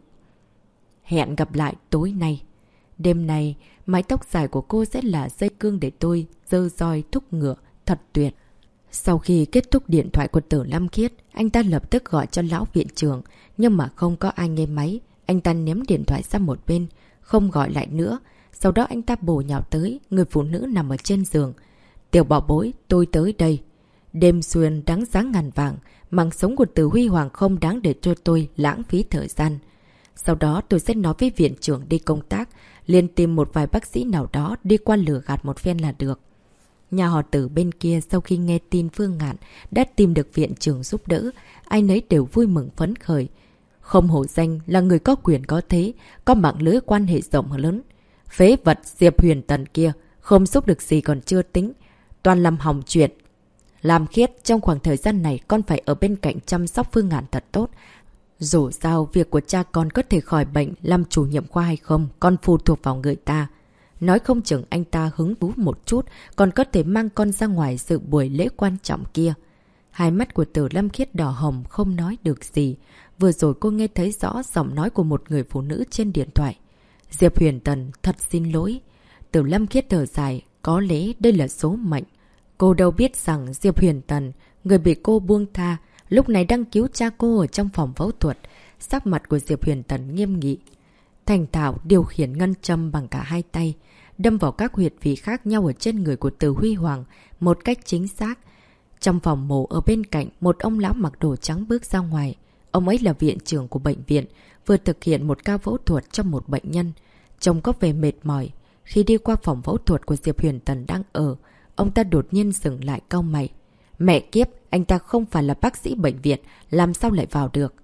Hẹn gặp lại tối nay. Đêm nay, mái tóc dài của cô sẽ là dây cương để tôi giơ roi thúc ngựa, thật tuyệt. Sau khi kết thúc điện thoại của Từ Lâm Khiết, anh ta lập tức gọi cho lão viện trưởng, nhưng mà không có ai nghe máy. Anh ta ném điện thoại sang một bên, không gọi lại nữa. Sau đó anh ta bổ nhào tới, người phụ nữ nằm ở trên giường. Tiểu bảo bối, tôi tới đây. Đêm xuyên đáng giá ngàn vàng, mạng sống của Từ Huy Hoàng không đáng để cho tôi lãng phí thời gian. Sau đó tôi sẽ nói với viện trưởng đi công tác, liền tìm một vài bác sĩ nào đó đi qua lừa gạt một phen là được. Nhà họ Từ bên kia sau khi nghe tin Phương Ngạn đã tìm được viện trưởng giúp đỡ, ai nấy đều vui mừng phấn khởi. Không hổ danh là người có quyền có thế, có mạng lưới quan hệ rộng lớn. Phế vật Diệp Huyền Tần kia, không giúp được gì còn chưa tính, toàn làm hỏng chuyện. Lam Khiết, trong khoảng thời gian này con phải ở bên cạnh chăm sóc Phương Ngạn thật tốt. Dù sao, việc của cha con có thể khỏi bệnh làm chủ nhiệm khoa hay không, con phụ thuộc vào người ta. Nói không chừng anh ta hứng thú một chút, còn có thể mang con ra ngoài dự buổi lễ quan trọng kia. Hai mắt của Từ Lâm Khiết đỏ hồng không nói được gì. Vừa rồi cô nghe thấy rõ giọng nói của một người phụ nữ trên điện thoại. Diệp Huyền Tần, thật xin lỗi. Từ Lâm Khiết thở dài, có lẽ đây là số mệnh. Cô đâu biết rằng Diệp Huyền Tần, người bị cô buông tha, lúc này đang cứu cha cô ở trong phòng phẫu thuật. Sắc mặt của Diệp Huyền Tần nghiêm nghị. Thành thạo điều khiển ngân châm bằng cả hai tay, đâm vào các huyệt vị khác nhau ở trên người của Từ Huy Hoàng một cách chính xác. Trong phòng mổ ở bên cạnh, một ông lão mặc đồ trắng bước ra ngoài. Ông ấy là viện trưởng của bệnh viện, vừa thực hiện một ca phẫu thuật cho một bệnh nhân. Trông có vẻ mệt mỏi. Khi đi qua phòng phẫu thuật của Diệp Huyền Tần đang ở, ông ta đột nhiên dừng lại cau mày. Mẹ kiếp, anh ta không phải là bác sĩ bệnh viện, làm sao lại vào được?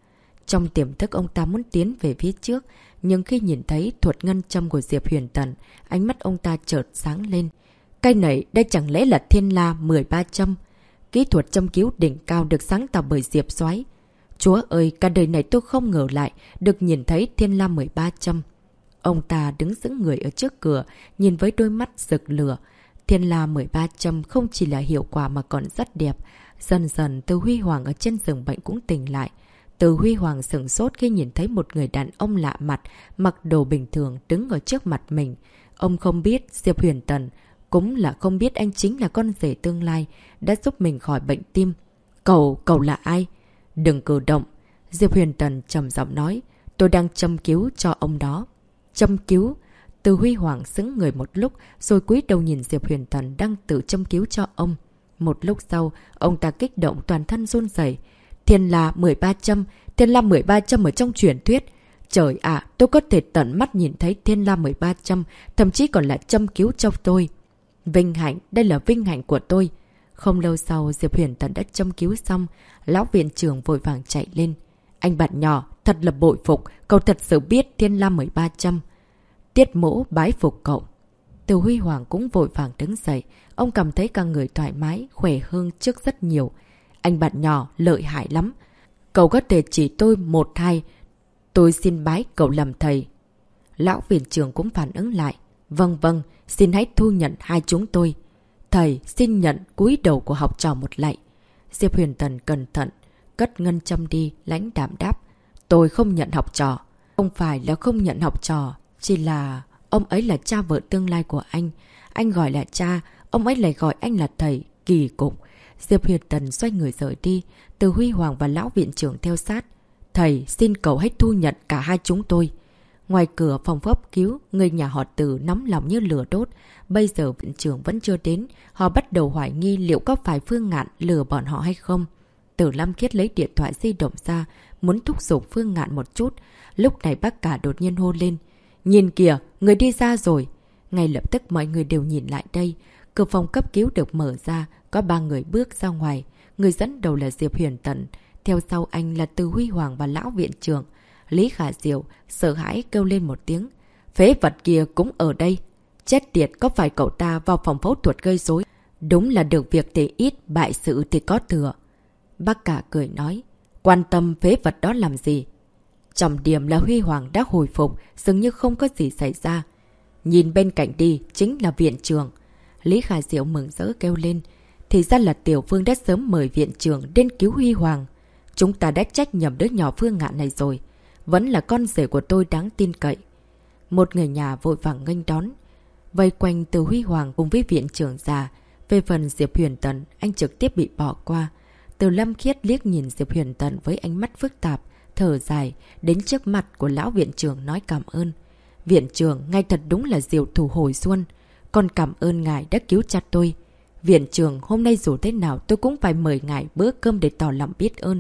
Trong tiềm thức ông ta muốn tiến về phía trước, nhưng khi nhìn thấy thuật ngân châm của Diệp Huyền Tần, ánh mắt ông ta chợt sáng lên. Cái này, đây chẳng lẽ là Thiên La 13 châm? Kỹ thuật châm cứu đỉnh cao được sáng tạo bởi Diệp Soái. Chúa ơi, cả đời này tôi không ngờ lại được nhìn thấy Thiên La 13 châm. Ông ta đứng sững người ở trước cửa, nhìn với đôi mắt rực lửa. Thiên La 13 châm không chỉ là hiệu quả mà còn rất đẹp. Dần dần Từ Huy Hoàng ở trên giường bệnh cũng tỉnh lại. Từ Huy Hoàng sửng sốt khi nhìn thấy một người đàn ông lạ mặt, mặc đồ bình thường đứng ở trước mặt mình. Ông không biết Diệp Huyền Tần, cũng là không biết anh chính là con rể tương lai, đã giúp mình khỏi bệnh tim. Cậu là ai? Đừng cử động. Diệp Huyền Tần trầm giọng nói, tôi đang châm cứu cho ông đó. Châm cứu? Từ Huy Hoàng sững người một lúc, rồi cúi đầu nhìn Diệp Huyền Tần đang tự châm cứu cho ông. Một lúc sau, ông ta kích động toàn thân run rẩy. Thiên La 13 châm, Thiên La 13 châm ở trong truyền thuyết. Trời ạ, tôi có thể tận mắt nhìn thấy Thiên La 13 châm, thậm chí còn là châm cứu cho tôi. Vinh hạnh, đây là vinh hạnh của tôi. Không lâu sau, Diệp Huyền Tần đã châm cứu xong, lão viện trưởng vội vàng chạy lên. Anh bạn nhỏ, thật là bội phục, cậu thật sự biết Thiên La 13 châm. Tiết Mỗ bái phục cậu. Từ Huy Hoàng cũng vội vàng đứng dậy, ông cảm thấy cả người thoải mái, khỏe hơn trước rất nhiều. Anh bạn nhỏ, lợi hại lắm. Cậu có thể chỉ tôi một hai, tôi xin bái cậu làm thầy. Lão viện trưởng cũng phản ứng lại. Vâng vâng, xin hãy thu nhận hai chúng tôi. Thầy xin nhận cúi đầu của học trò một lạy. Diệp Huyền Tần cẩn thận, cất ngân châm đi, lãnh đạm đáp. Tôi không nhận học trò. Không phải là không nhận học trò, chỉ là ông ấy là cha vợ tương lai của anh. Anh gọi là cha, ông ấy lại gọi anh là thầy, kỳ cục. Diệp Huyền Tần xoay người rời đi, Từ Huy Hoàng và lão viện trưởng theo sát. Thầy xin cậu hãy thu nhận cả hai chúng tôi. Ngoài cửa phòng cấp cứu, người nhà họ Từ nóng lòng như lửa đốt. Bây giờ viện trưởng vẫn chưa đến, họ bắt đầu hoài nghi liệu có phải Phương Ngạn lừa bọn họ hay không. Từ Lâm Khiết lấy điện thoại di động ra, muốn thúc giục Phương Ngạn một chút. Lúc này bác cả đột nhiên hô lên. Nhìn kìa, người đi ra rồi. Ngay lập tức mọi người đều nhìn lại đây. Cửa phòng cấp cứu được mở ra, có 3 người bước ra ngoài. Người dẫn đầu là Diệp Huyền Tần, theo sau anh là Từ Huy Hoàng và lão viện trưởng. Lý Khả Diệu sợ hãi kêu lên một tiếng. Phế vật kia cũng ở đây. Chết tiệt, có phải cậu ta vào phòng phẫu thuật gây rối? Đúng là được việc thì ít, bại sự thì có thừa. Bác cả cười nói. Quan tâm phế vật đó làm gì? Trọng điểm là Huy Hoàng đã hồi phục, dường như không có gì xảy ra. Nhìn bên cạnh đi, chính là viện trưởng. Lý Khả Diệu mừng rỡ kêu lên. Thì ra là Tiểu Phương đã sớm mời viện trưởng đến cứu Huy Hoàng. Chúng ta đã trách nhầm đứa nhỏ Phương Ngạn này rồi. Vẫn là con rể của tôi đáng tin cậy. Một người nhà vội vàng nghênh đón. Vây quanh Từ Huy Hoàng cùng với viện trưởng già. Về phần Diệp Huyền Tần, anh trực tiếp bị bỏ qua. Từ Lâm Khiết liếc nhìn Diệp Huyền Tần với ánh mắt phức tạp, thở dài, đến trước mặt của lão viện trưởng nói cảm ơn. Viện trưởng, ngài thật đúng là diệu thủ hồi xuân. Con cảm ơn ngài đã cứu chặt tôi. Viện trưởng, hôm nay dù thế nào tôi cũng phải mời ngài bữa cơm để tỏ lòng biết ơn.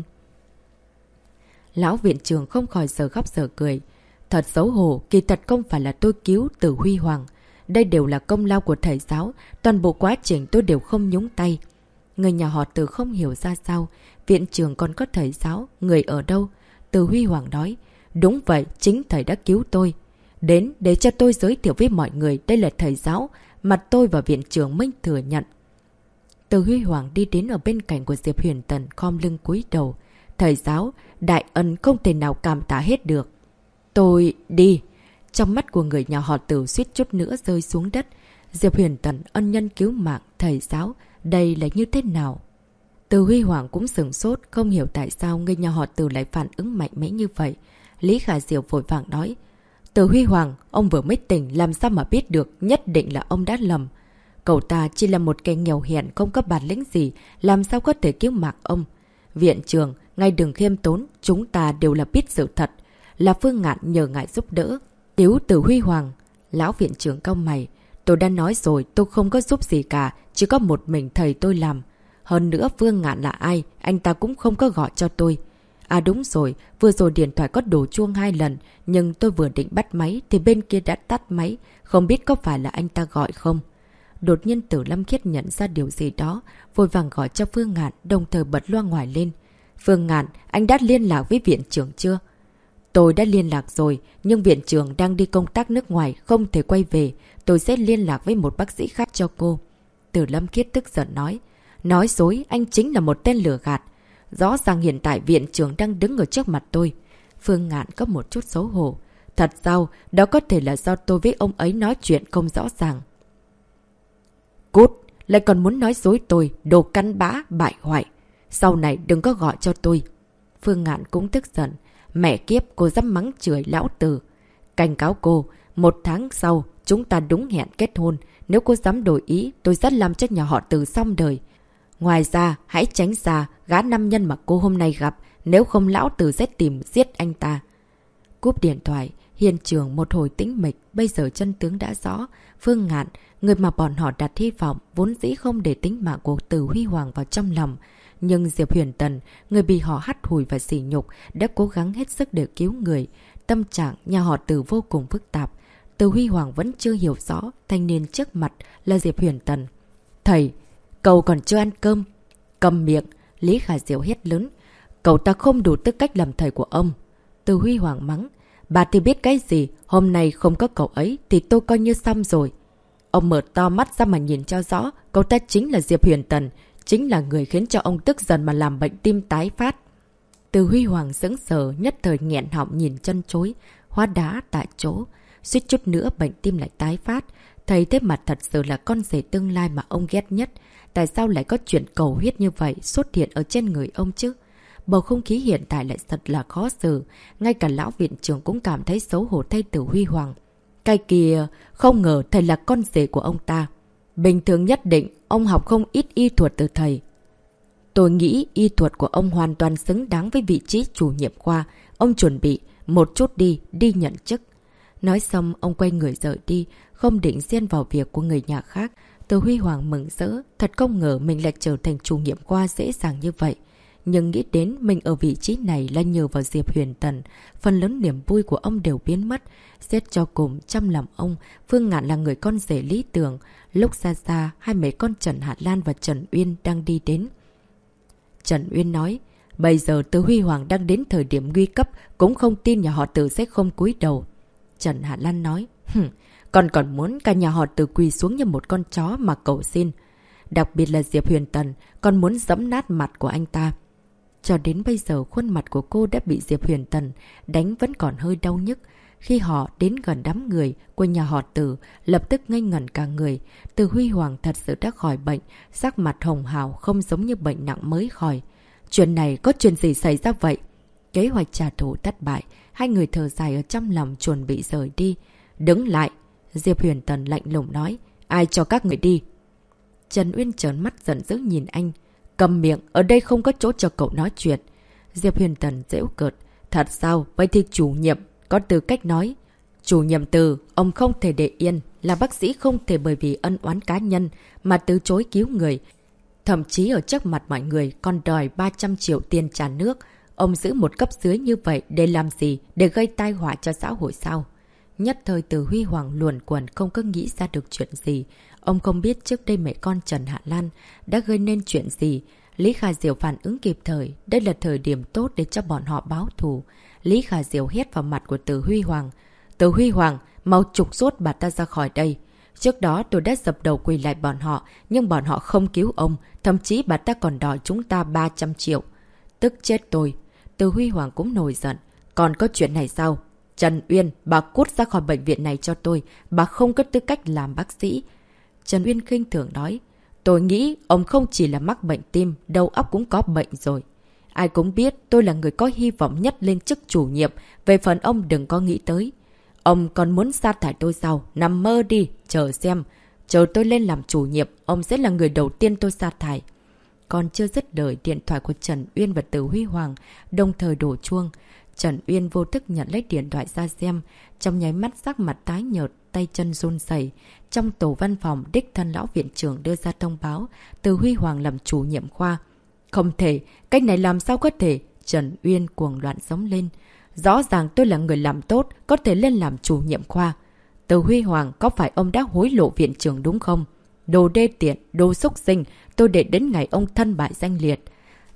Lão viện trưởng không khỏi giờ khóc giờ cười. Thật xấu hổ, kỳ thật không phải là tôi cứu Từ Huy Hoàng. Đây đều là công lao của thầy giáo, toàn bộ quá trình tôi đều không nhúng tay. Người nhà họ Từ không hiểu ra sao, viện trưởng còn có thầy giáo, người ở đâu? Từ Huy Hoàng nói, đúng vậy, chính thầy đã cứu tôi. Đến để cho tôi giới thiệu với mọi người đây là thầy giáo, mà tôi và viện trưởng mới thừa nhận. Từ Huy Hoàng đi đến ở bên cạnh của Diệp Huyền Tần khom lưng cúi đầu. Thầy giáo, đại ân không thể nào cảm tạ hết được. Tôi đi. Trong mắt của người nhà họ Từ suýt chút nữa rơi xuống đất. Diệp Huyền Tần ân nhân cứu mạng thầy giáo, đây là như thế nào? Từ Huy Hoàng cũng sửng sốt, không hiểu tại sao người nhà họ Từ lại phản ứng mạnh mẽ như vậy. Lý Khả Diệu vội vàng nói. Từ Huy Hoàng, ông vừa mới tỉnh, làm sao mà biết được, nhất định là ông đã lầm. Cậu ta chỉ là một kẻ nghèo hèn không có bản lĩnh gì, làm sao có thể cứu mạng ông. Viện trưởng, ngài đừng khiêm tốn, chúng ta đều là biết sự thật. Là Phương Ngạn nhờ ngài giúp đỡ. Cứu Từ Huy Hoàng. Lão viện trưởng cau mày. Tôi đã nói rồi, tôi không có giúp gì cả, chỉ có một mình thầy tôi làm. Hơn nữa Phương Ngạn là ai, anh ta cũng không có gọi cho tôi. À đúng rồi, vừa rồi điện thoại có đổ chuông 2 lần, nhưng tôi vừa định bắt máy thì bên kia đã tắt máy, không biết có phải là anh ta gọi không. Đột nhiên Tử Lâm Khiết nhận ra điều gì đó, vội vàng gọi cho Phương Ngạn, đồng thời bật loa ngoài lên. Phương Ngạn, anh đã liên lạc với viện trưởng chưa? Tôi đã liên lạc rồi, nhưng viện trưởng đang đi công tác nước ngoài, không thể quay về. Tôi sẽ liên lạc với một bác sĩ khác cho cô. Từ Lâm Khiết tức giận nói. Nói dối, anh chính là một tên lừa gạt. Rõ ràng hiện tại viện trưởng đang đứng ở trước mặt tôi. Phương Ngạn có một chút xấu hổ. Thật sao, đó có thể là do tôi với ông ấy nói chuyện không rõ ràng. Cút, lại còn muốn nói dối tôi, đồ cắn bã, bại hoại. Sau này đừng có gọi cho tôi. Phương Ngạn cũng tức giận. Mẹ kiếp, cô dám mắng chửi lão Từ. Cảnh cáo cô, 1 tháng sau, chúng ta đúng hẹn kết hôn. Nếu cô dám đổi ý, tôi rất làm cho nhà họ Từ xong đời. Ngoài ra, hãy tránh xa gã nam nhân mà cô hôm nay gặp. Nếu không lão Từ sẽ tìm giết anh ta. Cúp điện thoại, hiện trường một hồi tĩnh mịch. Bây giờ chân tướng đã rõ. Phương Ngạn, người mà bọn họ đặt hy vọng, vốn dĩ không để tính mạng của Từ Huy Hoàng vào trong lòng. Nhưng Diệp Huyền Tần, người bị họ hắt hủi và sỉ nhục, đã cố gắng hết sức để cứu người. Tâm trạng nhà họ Từ vô cùng phức tạp. Từ Huy Hoàng vẫn chưa hiểu rõ thanh niên trước mặt là Diệp Huyền Tần. Thầy, cậu còn chưa ăn cơm. Cầm miệng, Lý Khả Diệu hét lớn. Cậu ta không đủ tư cách làm thầy của ông. Từ Huy Hoàng mắng. Bà thì biết cái gì, hôm nay không có cậu ấy thì tôi coi như xong rồi. Ông mở to mắt ra mà nhìn cho rõ, cậu ta chính là Diệp Huyền Tần, chính là người khiến cho ông tức giận mà làm bệnh tim tái phát. Từ Huy Hoàng sững sờ, nhất thời nghẹn họng nhìn chân chối, hóa đá tại chỗ. Suýt chút nữa bệnh tim lại tái phát. Thấy thế mặt thật sự là con rể tương lai mà ông ghét nhất. Tại sao lại có chuyện cầu huyết như vậy xuất hiện ở trên người ông chứ? Bầu không khí hiện tại lại thật là khó xử. Ngay cả lão viện trưởng cũng cảm thấy xấu hổ thay Từ Huy Hoàng. Cái kia, không ngờ thầy là con rể của ông ta. Bình thường nhất định, ông học không ít y thuật từ thầy. Tôi nghĩ y thuật của ông hoàn toàn xứng đáng với vị trí chủ nhiệm khoa. Ông chuẩn bị, một chút đi nhận chức. Nói xong, ông quay người rời đi, không định xen vào việc của người nhà khác. Từ Huy Hoàng mừng rỡ, thật không ngờ mình lại trở thành chủ nhiệm khoa dễ dàng như vậy. Nhưng nghĩ đến mình ở vị trí này là nhờ vào Diệp Huyền Tần, phần lớn niềm vui của ông đều biến mất. Xét cho cùng, trong lòng ông, Phương Ngạn là người con rể lý tưởng. Lúc xa xa, hai mẹ con Trần Hạ Lan và Trần Uyên đang đi đến. Trần Uyên nói, bây giờ Từ Huy Hoàng đang đến thời điểm nguy cấp, cũng không tin nhà họ Từ sẽ không cúi đầu. Trần Hạ Lan nói, còn muốn cả nhà họ Từ quỳ xuống như một con chó mà cầu xin. Đặc biệt là Diệp Huyền Tần, còn muốn giẫm nát mặt của anh ta. Cho đến bây giờ, khuôn mặt của cô đã bị Diệp Huyền Tần đánh vẫn còn hơi đau nhức. Khi họ đến gần đám người của nhà họ Từ, lập tức ngây ngẩn cả người. Từ Huy Hoàng thật sự đã khỏi bệnh, sắc mặt hồng hào không giống như bệnh nặng mới khỏi. Chuyện này có chuyện gì xảy ra vậy? Kế hoạch trả thù thất bại, hai người thở dài ở trong lòng chuẩn bị rời đi. Đứng lại! Diệp Huyền Tần lạnh lùng nói. Ai cho các người đi? Trần Uyên trợn mắt giận dữ nhìn anh. Cầm miệng, ở đây không có chỗ cho cậu nói chuyện. Diệp Huyền Tần giễu cợt. Thật sao? Vậy thì chủ nhiệm có tư cách nói. Chủ nhiệm Từ, ông không thể để yên. Là bác sĩ không thể bởi vì ân oán cá nhân mà từ chối cứu người. Thậm chí ở trước mặt mọi người còn đòi 300 triệu tiền trả nước. Ông giữ một cấp dưới như vậy để làm gì? Để gây tai họa cho xã hội sao? Nhất thời Từ Huy Hoàng luồn quẩn không có nghĩ ra được chuyện gì. Ông không biết trước đây mẹ con Trần Hạ Lan đã gây nên chuyện gì. Lý Khả Diệu phản ứng kịp thời. Đây là thời điểm tốt để cho bọn họ báo thù. Lý Khả Diệu hét vào mặt của Từ Huy Hoàng. Từ Huy Hoàng, mau trục xuất bà ta ra khỏi đây. Trước đó tôi đã dập đầu quỳ lại bọn họ, nhưng bọn họ không cứu ông. Thậm chí bà ta còn đòi chúng ta 300 triệu. Tức chết tôi. Từ Huy Hoàng cũng nổi giận. Còn có chuyện này sao? Trần Uyên, bà cút ra khỏi bệnh viện này cho tôi. Bà không có tư cách làm bác sĩ. Trần Uyên khinh thường nói. Tôi nghĩ ông không chỉ là mắc bệnh tim, đầu óc cũng có bệnh rồi. Ai cũng biết tôi là người có hy vọng nhất lên chức chủ nhiệm. Về phần ông đừng có nghĩ tới. Ông còn muốn sa thải tôi sao? Nằm mơ đi, chờ xem. Chờ tôi lên làm chủ nhiệm, ông sẽ là người đầu tiên tôi sa thải. Còn chưa dứt lời, điện thoại của Trần Uyên và Từ Huy Hoàng đồng thời đổ chuông. Trần Uyên vô thức nhận lấy điện thoại ra xem. Trong nháy mắt sắc mặt tái nhợt, tay chân run rẩy. Trong tổ văn phòng, đích thân lão viện trưởng đưa ra thông báo Từ Huy Hoàng làm chủ nhiệm khoa. Không thể, cách này làm sao có thể? Trần Uyên cuồng loạn giống lên. Rõ ràng tôi là người làm tốt, có thể lên làm chủ nhiệm khoa. Từ Huy Hoàng, có phải ông đã hối lộ viện trưởng đúng không? Đồ đê tiện, đồ xúc sinh, tôi để đến ngày ông thân bại danh liệt.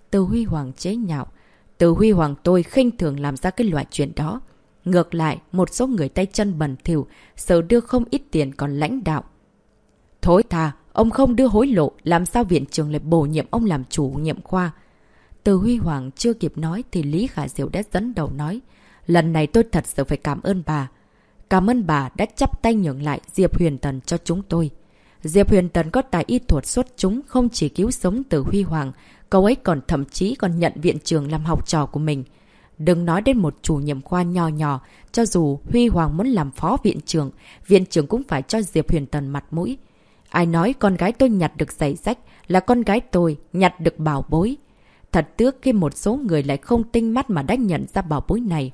Từ Huy Hoàng chế nhạo. Từ Huy Hoàng tôi khinh thường làm ra cái loại chuyện đó. Ngược lại, một số người tay chân bẩn thỉu, sợ đưa không ít tiền còn lãnh đạo. Thối tha, ông không đưa hối lộ, làm sao viện trưởng lại bổ nhiệm ông làm chủ nhiệm khoa? Từ Huy Hoàng chưa kịp nói thì Lý Khả Diệu đã dẫn đầu nói. Lần này tôi thật sự phải cảm ơn bà. Cảm ơn bà đã chắp tay nhường lại Diệp Huyền Tần cho chúng tôi. Diệp Huyền Tần có tài y thuật xuất chúng, không chỉ cứu sống Từ Huy Hoàng, cậu ấy còn thậm chí còn nhận viện trưởng làm học trò của mình. Đừng nói đến một chủ nhiệm khoa nho nhỏ, cho dù Huy Hoàng muốn làm phó viện trưởng cũng phải cho Diệp Huyền Tần mặt mũi. Ai nói con gái tôi nhặt được giày rách là con gái tôi nhặt được bảo bối. Thật tiếc khi một số người lại không tinh mắt mà đã nhận ra bảo bối này.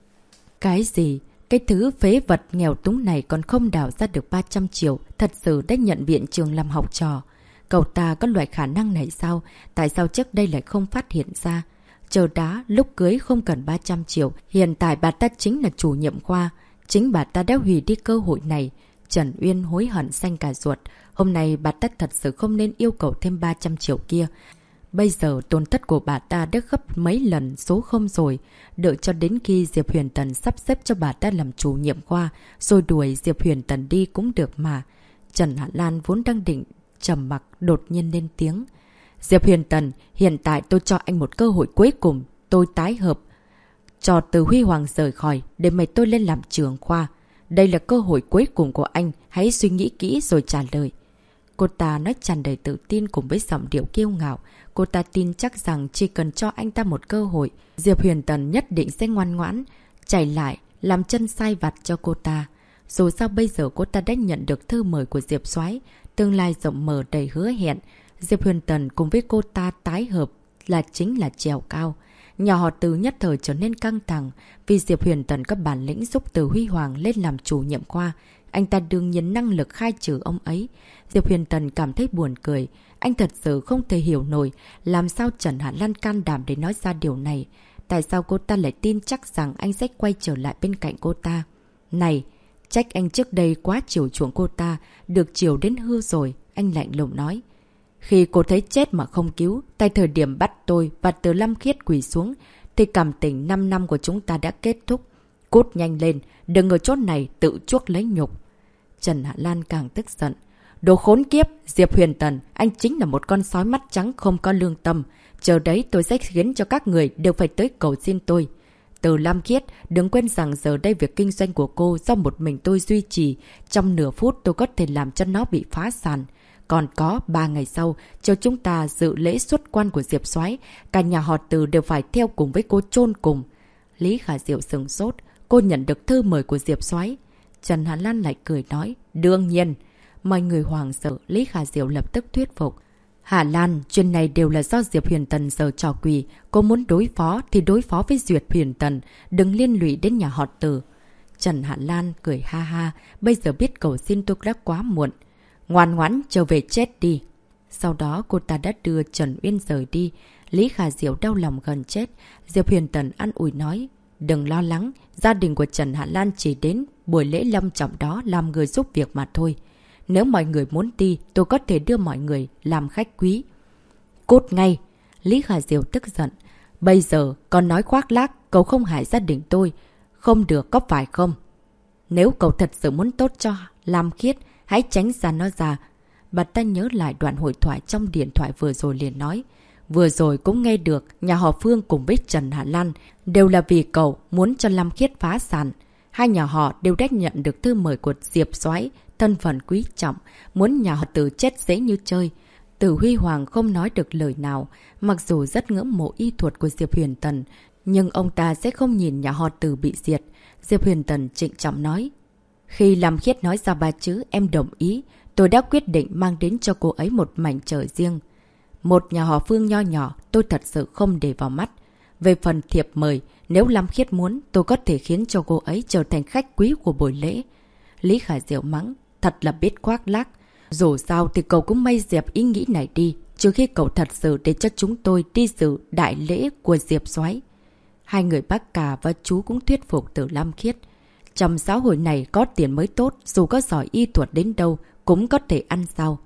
Cái gì? Cái thứ phế vật nghèo túng này còn không đào ra được 300 triệu, thật sự đã nhận viện trưởng làm học trò. Cậu ta có loại khả năng này sao? Tại sao trước đây lại không phát hiện ra? Chờ đá, lúc cưới không cần 300 triệu, hiện tại bà ta chính là chủ nhiệm khoa. Chính bà ta đã hủy đi cơ hội này. Trần Uyên hối hận xanh cả ruột. Hôm nay bà ta thật sự không nên yêu cầu thêm 300 triệu kia. Bây giờ tổn thất của bà ta đã gấp mấy lần số không rồi. Đợi cho đến khi Diệp Huyền Tần sắp xếp cho bà ta làm chủ nhiệm khoa, rồi đuổi Diệp Huyền Tần đi cũng được mà. Trần Hạ Lan vốn đang định trầm mặc đột nhiên lên tiếng. Diệp Huyền Tần, hiện tại tôi cho anh một cơ hội cuối cùng. Tôi tái hợp. Cho Từ Huy Hoàng rời khỏi để mày tôi lên làm trưởng khoa. Đây là cơ hội cuối cùng của anh. Hãy suy nghĩ kỹ rồi trả lời. Cô ta nói tràn đầy tự tin cùng với giọng điệu kiêu ngạo. Cô ta tin chắc rằng chỉ cần cho anh ta một cơ hội, Diệp Huyền Tần nhất định sẽ ngoan ngoãn, chạy lại, làm chân sai vặt cho cô ta. Dù sao bây giờ cô ta đã nhận được thư mời của Diệp Soái, tương lai rộng mở đầy hứa hẹn. Diệp Huyền Tần cùng với cô ta tái hợp là chính là trèo cao. Nhà họ Từ nhất thời trở nên căng thẳng vì Diệp Huyền Tần có bản lĩnh giúp Từ Huy Hoàng lên làm chủ nhiệm khoa. Anh ta đương nhiên năng lực khai trừ ông ấy. Diệp Huyền Tần cảm thấy buồn cười. Anh thật sự không thể hiểu nổi làm sao Trần Hạ Lan can đảm để nói ra điều này. Tại sao cô ta lại tin chắc rằng anh sẽ quay trở lại bên cạnh cô ta? Này, trách anh trước đây quá chiều chuộng cô ta, được chiều đến hư rồi, anh lạnh lùng nói. Khi cô thấy chết mà không cứu, tại thời điểm bắt tôi và Từ Lâm Khiết quỳ xuống, thì cảm tình 5 năm của chúng ta đã kết thúc. Cút nhanh lên, đừng ở chỗ này tự chuốc lấy nhục. Trần Hạ Lan càng tức giận. Đồ khốn kiếp, Diệp Huyền Tần, anh chính là một con sói mắt trắng không có lương tâm. Chờ đấy tôi sẽ khiến cho các người đều phải tới cầu xin tôi. Từ Lam Khiết, đừng quên rằng giờ đây việc kinh doanh của cô do một mình tôi duy trì. Trong nửa phút tôi có thể làm cho nó bị phá sản. Còn có 3 ngày sau, cho chúng ta dự lễ xuất quan của Diệp Soái, cả nhà họ Từ đều phải theo cùng với cô chôn cùng. Lý Khả Diệu sửng sốt, cô nhận được thư mời của Diệp Soái. Trần Hạ Lan lại cười nói, đương nhiên. Mọi người hoảng sợ, Lý Khả Diệu lập tức thuyết phục. Hạ Lan, chuyện này đều là do Diệp Huyền Tần giở trò quỷ. Cô muốn đối phó thì đối phó với Diệp Huyền Tần, đừng liên lụy đến nhà họ Từ. Trần Hạ Lan cười ha ha, bây giờ biết cầu xin tôi đã quá muộn. Ngoan ngoãn trở về chết đi. Sau đó cô ta đã đưa Trần Uyên rời đi. Lý Khả Diệu đau lòng gần chết. Diệp Huyền Tần an ủi nói, đừng lo lắng, gia đình của Trần Hạ Lan chỉ đến buổi lễ long trọng đó làm người giúp việc mà thôi. Nếu mọi người muốn đi, tôi có thể đưa mọi người làm khách quý. Cút ngay! Lý Khả Diệu tức giận. Bây giờ còn nói khoác lác, cậu không hại gia đình tôi. Không được có phải không? Nếu cậu thật sự muốn tốt cho Lam Khiết, hãy tránh ra nó ra. Bà ta nhớ lại đoạn hội thoại trong điện thoại vừa rồi liền nói. Vừa rồi cũng nghe được nhà họ Phương cùng với Trần Hạ Lan đều là vì cậu muốn cho Lam Khiết phá sản. Hai nhà họ đều đã nhận được thư mời của Diệp Soái, thân phận quý trọng, muốn nhà họ Từ chết dễ như chơi. Từ Huy Hoàng không nói được lời nào, mặc dù rất ngưỡng mộ y thuật của Diệp Huyền Tần, nhưng ông ta sẽ không nhìn nhà họ Từ bị diệt. Diệp Huyền Tần trịnh trọng nói. Khi Lam Khiết nói ra 3 chữ em đồng ý, tôi đã quyết định mang đến cho cô ấy một mảnh trời riêng. Một nhà họ Phương nho nhỏ tôi thật sự không để vào mắt. Về phần thiệp mời, nếu Lam Khiết muốn, tôi có thể khiến cho cô ấy trở thành khách quý của buổi lễ. Lý Khả Diệu mắng, thật là biết khoác lác. Dù sao thì cậu cũng may dẹp ý nghĩ này đi, trừ khi cậu thật sự để cho chúng tôi đi dự đại lễ của Diệp Soái. Hai người bác cả và chú cũng thuyết phục Từ Lam Khiết. Trong xã hội này có tiền mới tốt, dù có giỏi y thuật đến đâu cũng có thể ăn sao.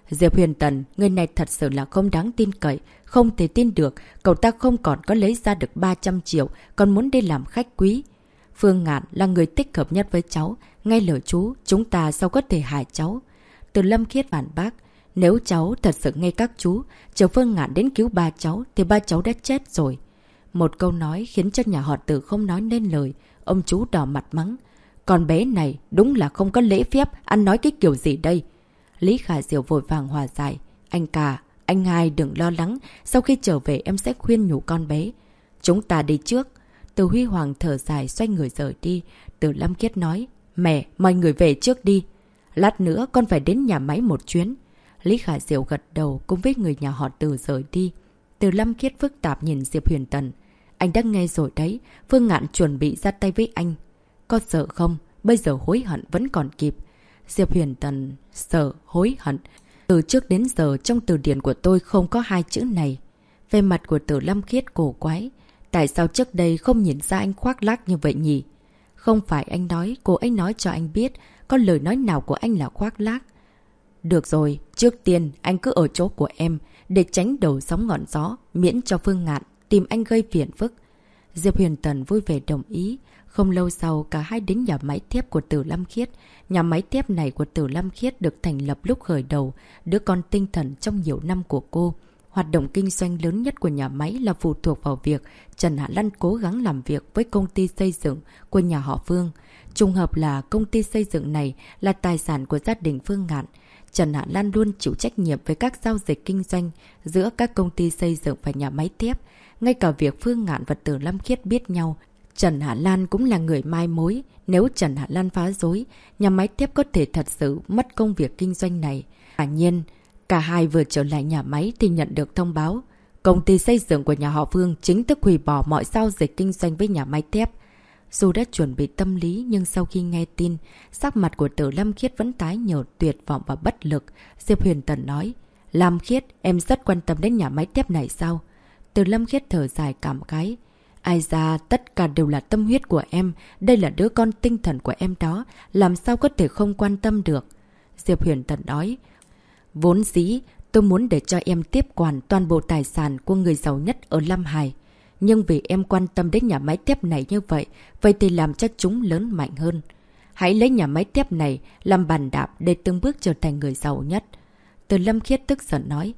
Diệp Huyền Tần, người này thật sự là không đáng tin cậy, không thể tin được, cậu ta không còn có lấy ra được 300 triệu, còn muốn đi làm khách quý. Phương Ngạn là người tích hợp nhất với cháu, nghe lời chú, chúng ta sao có thể hại cháu. Từ Lâm Khiết phản bác, nếu cháu thật sự nghe các chú, chờ Phương Ngạn đến cứu ba cháu, thì ba cháu đã chết rồi. Một câu nói khiến cho nhà họ Từ không nói nên lời, ông chú đỏ mặt mắng. Con bé này đúng là không có lễ phép, ăn nói cái kiểu gì đây? Lý Khả Diệu vội vàng hòa giải. Anh cả, anh hai đừng lo lắng, sau khi trở về em sẽ khuyên nhủ con bé. Chúng ta đi trước. Từ Huy Hoàng thở dài xoay người rời đi. Từ Lâm Khiết nói, mẹ, mọi người về trước đi. Lát nữa con phải đến nhà máy một chuyến. Lý Khả Diệu gật đầu cùng với người nhà họ Từ rời đi. Từ Lâm Khiết phức tạp nhìn Diệp Huyền Tần. Anh đã nghe rồi đấy, Phương Ngạn chuẩn bị ra tay với anh. Có sợ không? Bây giờ hối hận vẫn còn kịp. Diệp Huyền Tần sợ, hối hận. Từ trước đến giờ trong từ điển của tôi không có hai chữ này. Về mặt của Từ Lâm Khiết cổ quái. Tại sao trước đây không nhìn ra anh khoác lác như vậy nhỉ? Không phải anh nói, cô ấy nói cho anh biết. Có lời nói nào của anh là khoác lác. Được rồi, trước tiên anh cứ ở chỗ của em. Để tránh đầu sóng ngọn gió, miễn cho Phương Ngạn tìm anh gây phiền phức. Diệp Huyền Tần vui vẻ đồng ý. Không lâu sau, cả hai đến nhà máy thép của Từ Lâm Khiết. Nhà máy thép này của Từ Lâm Khiết được thành lập lúc khởi đầu, đứa con tinh thần trong nhiều năm của cô. Hoạt động kinh doanh lớn nhất của nhà máy là phụ thuộc vào việc Trần Hạ Lan cố gắng làm việc với công ty xây dựng của nhà họ Phương. Trùng hợp là công ty xây dựng này là tài sản của gia đình Phương Ngạn. Trần Hạ Lan luôn chịu trách nhiệm với các giao dịch kinh doanh giữa các công ty xây dựng và nhà máy thép. Ngay cả việc Phương Ngạn và Từ Lâm Khiết biết nhau, Trần Hạ Lan cũng là người mai mối. Nếu Trần Hạ Lan phá rối, nhà máy thép có thể thật sự mất công việc kinh doanh này. Quả nhiên, cả hai vừa trở lại nhà máy thì nhận được thông báo. Công ty xây dựng của nhà họ Phương chính thức hủy bỏ mọi giao dịch kinh doanh với nhà máy thép. Dù đã chuẩn bị tâm lý nhưng sau khi nghe tin, sắc mặt của Từ Lâm Khiết vẫn tái nhợt, tuyệt vọng và bất lực. Diệp Huyền Tần nói, Lâm Khiết, em rất quan tâm đến nhà máy thép này sao? Từ Lâm Khiết thở dài cảm khái. Ai ra, tất cả đều là tâm huyết của em. Đây là đứa con tinh thần của em đó. Làm sao có thể không quan tâm được? Diệp Huyền Tần nói, vốn dĩ, tôi muốn để cho em tiếp quản toàn bộ tài sản của người giàu nhất ở Lâm Hải. Nhưng vì em quan tâm đến nhà máy thép này như vậy, vậy thì làm cho chúng lớn mạnh hơn. Hãy lấy nhà máy thép này làm bàn đạp để từng bước trở thành người giàu nhất. Từ Lâm Khiết tức giận nói,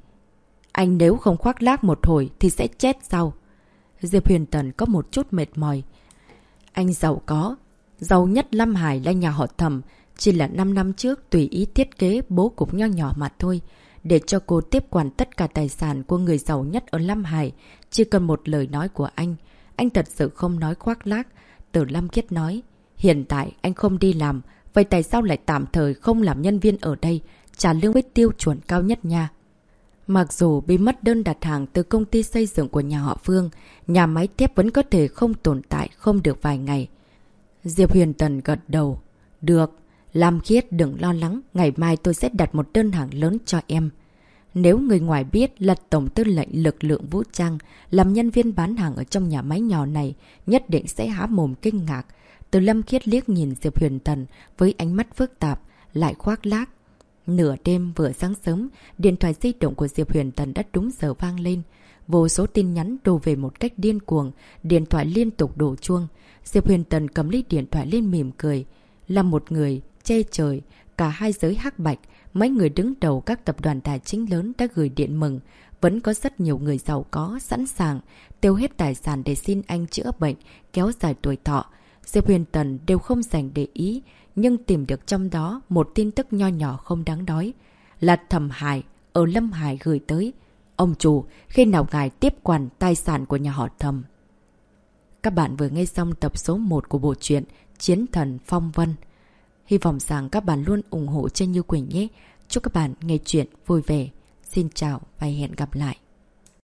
anh nếu không khoác lác một hồi thì sẽ chết sao? Diệp Huyền Tần có một chút mệt mỏi. Anh giàu có. Giàu nhất Lâm Hải là nhà họ Thẩm. Chỉ là 5 năm trước tùy ý thiết kế bố cục nho nhỏ mà thôi. Để cho cô tiếp quản tất cả tài sản của người giàu nhất ở Lâm Hải. Chỉ cần một lời nói của anh. Anh thật sự không nói khoác lác. Từ Lâm Khiết nói, hiện tại anh không đi làm. Vậy tại sao lại tạm thời không làm nhân viên ở đây? Trả lương với tiêu chuẩn cao nhất nha. Mặc dù bị mất đơn đặt hàng từ công ty xây dựng của nhà họ Phương, nhà máy thép vẫn có thể không tồn tại không được vài ngày. Diệp Huyền Tần gật đầu. Được, Lam Khiết đừng lo lắng, ngày mai tôi sẽ đặt một đơn hàng lớn cho em. Nếu người ngoài biết là Tổng tư lệnh lực lượng vũ trang làm nhân viên bán hàng ở trong nhà máy nhỏ này, nhất định sẽ há mồm kinh ngạc. Từ Lâm Khiết liếc nhìn Diệp Huyền Tần với ánh mắt phức tạp, lại khoác lác. Nửa đêm vừa sáng sớm, điện thoại di động của Diệp Huyền Tần đã đúng giờ vang lên. Vô số tin nhắn đổ về một cách điên cuồng, điện thoại liên tục đổ chuông. Diệp Huyền Tần cầm lấy điện thoại lên mỉm cười. Là một người che trời, cả hai giới hắc bạch, mấy người đứng đầu các tập đoàn tài chính lớn đã gửi điện mừng. Vẫn có rất nhiều người giàu có, sẵn sàng, tiêu hết tài sản để xin anh chữa bệnh, kéo dài tuổi thọ. Diệp Huyền Tần đều không dành để ý, nhưng tìm được trong đó một tin tức nho nhỏ không đáng nói. Là Thẩm Hải ở Lâm Hải gửi tới. Ông chủ, khi nào ngài tiếp quản tài sản của nhà họ Thẩm? Các bạn vừa nghe xong tập số 1 của bộ truyện Chiến Thần Phong Vân. Hy vọng rằng các bạn luôn ủng hộ cho Như Quỳnh nhé. Chúc các bạn nghe chuyện vui vẻ. Xin chào và hẹn gặp lại.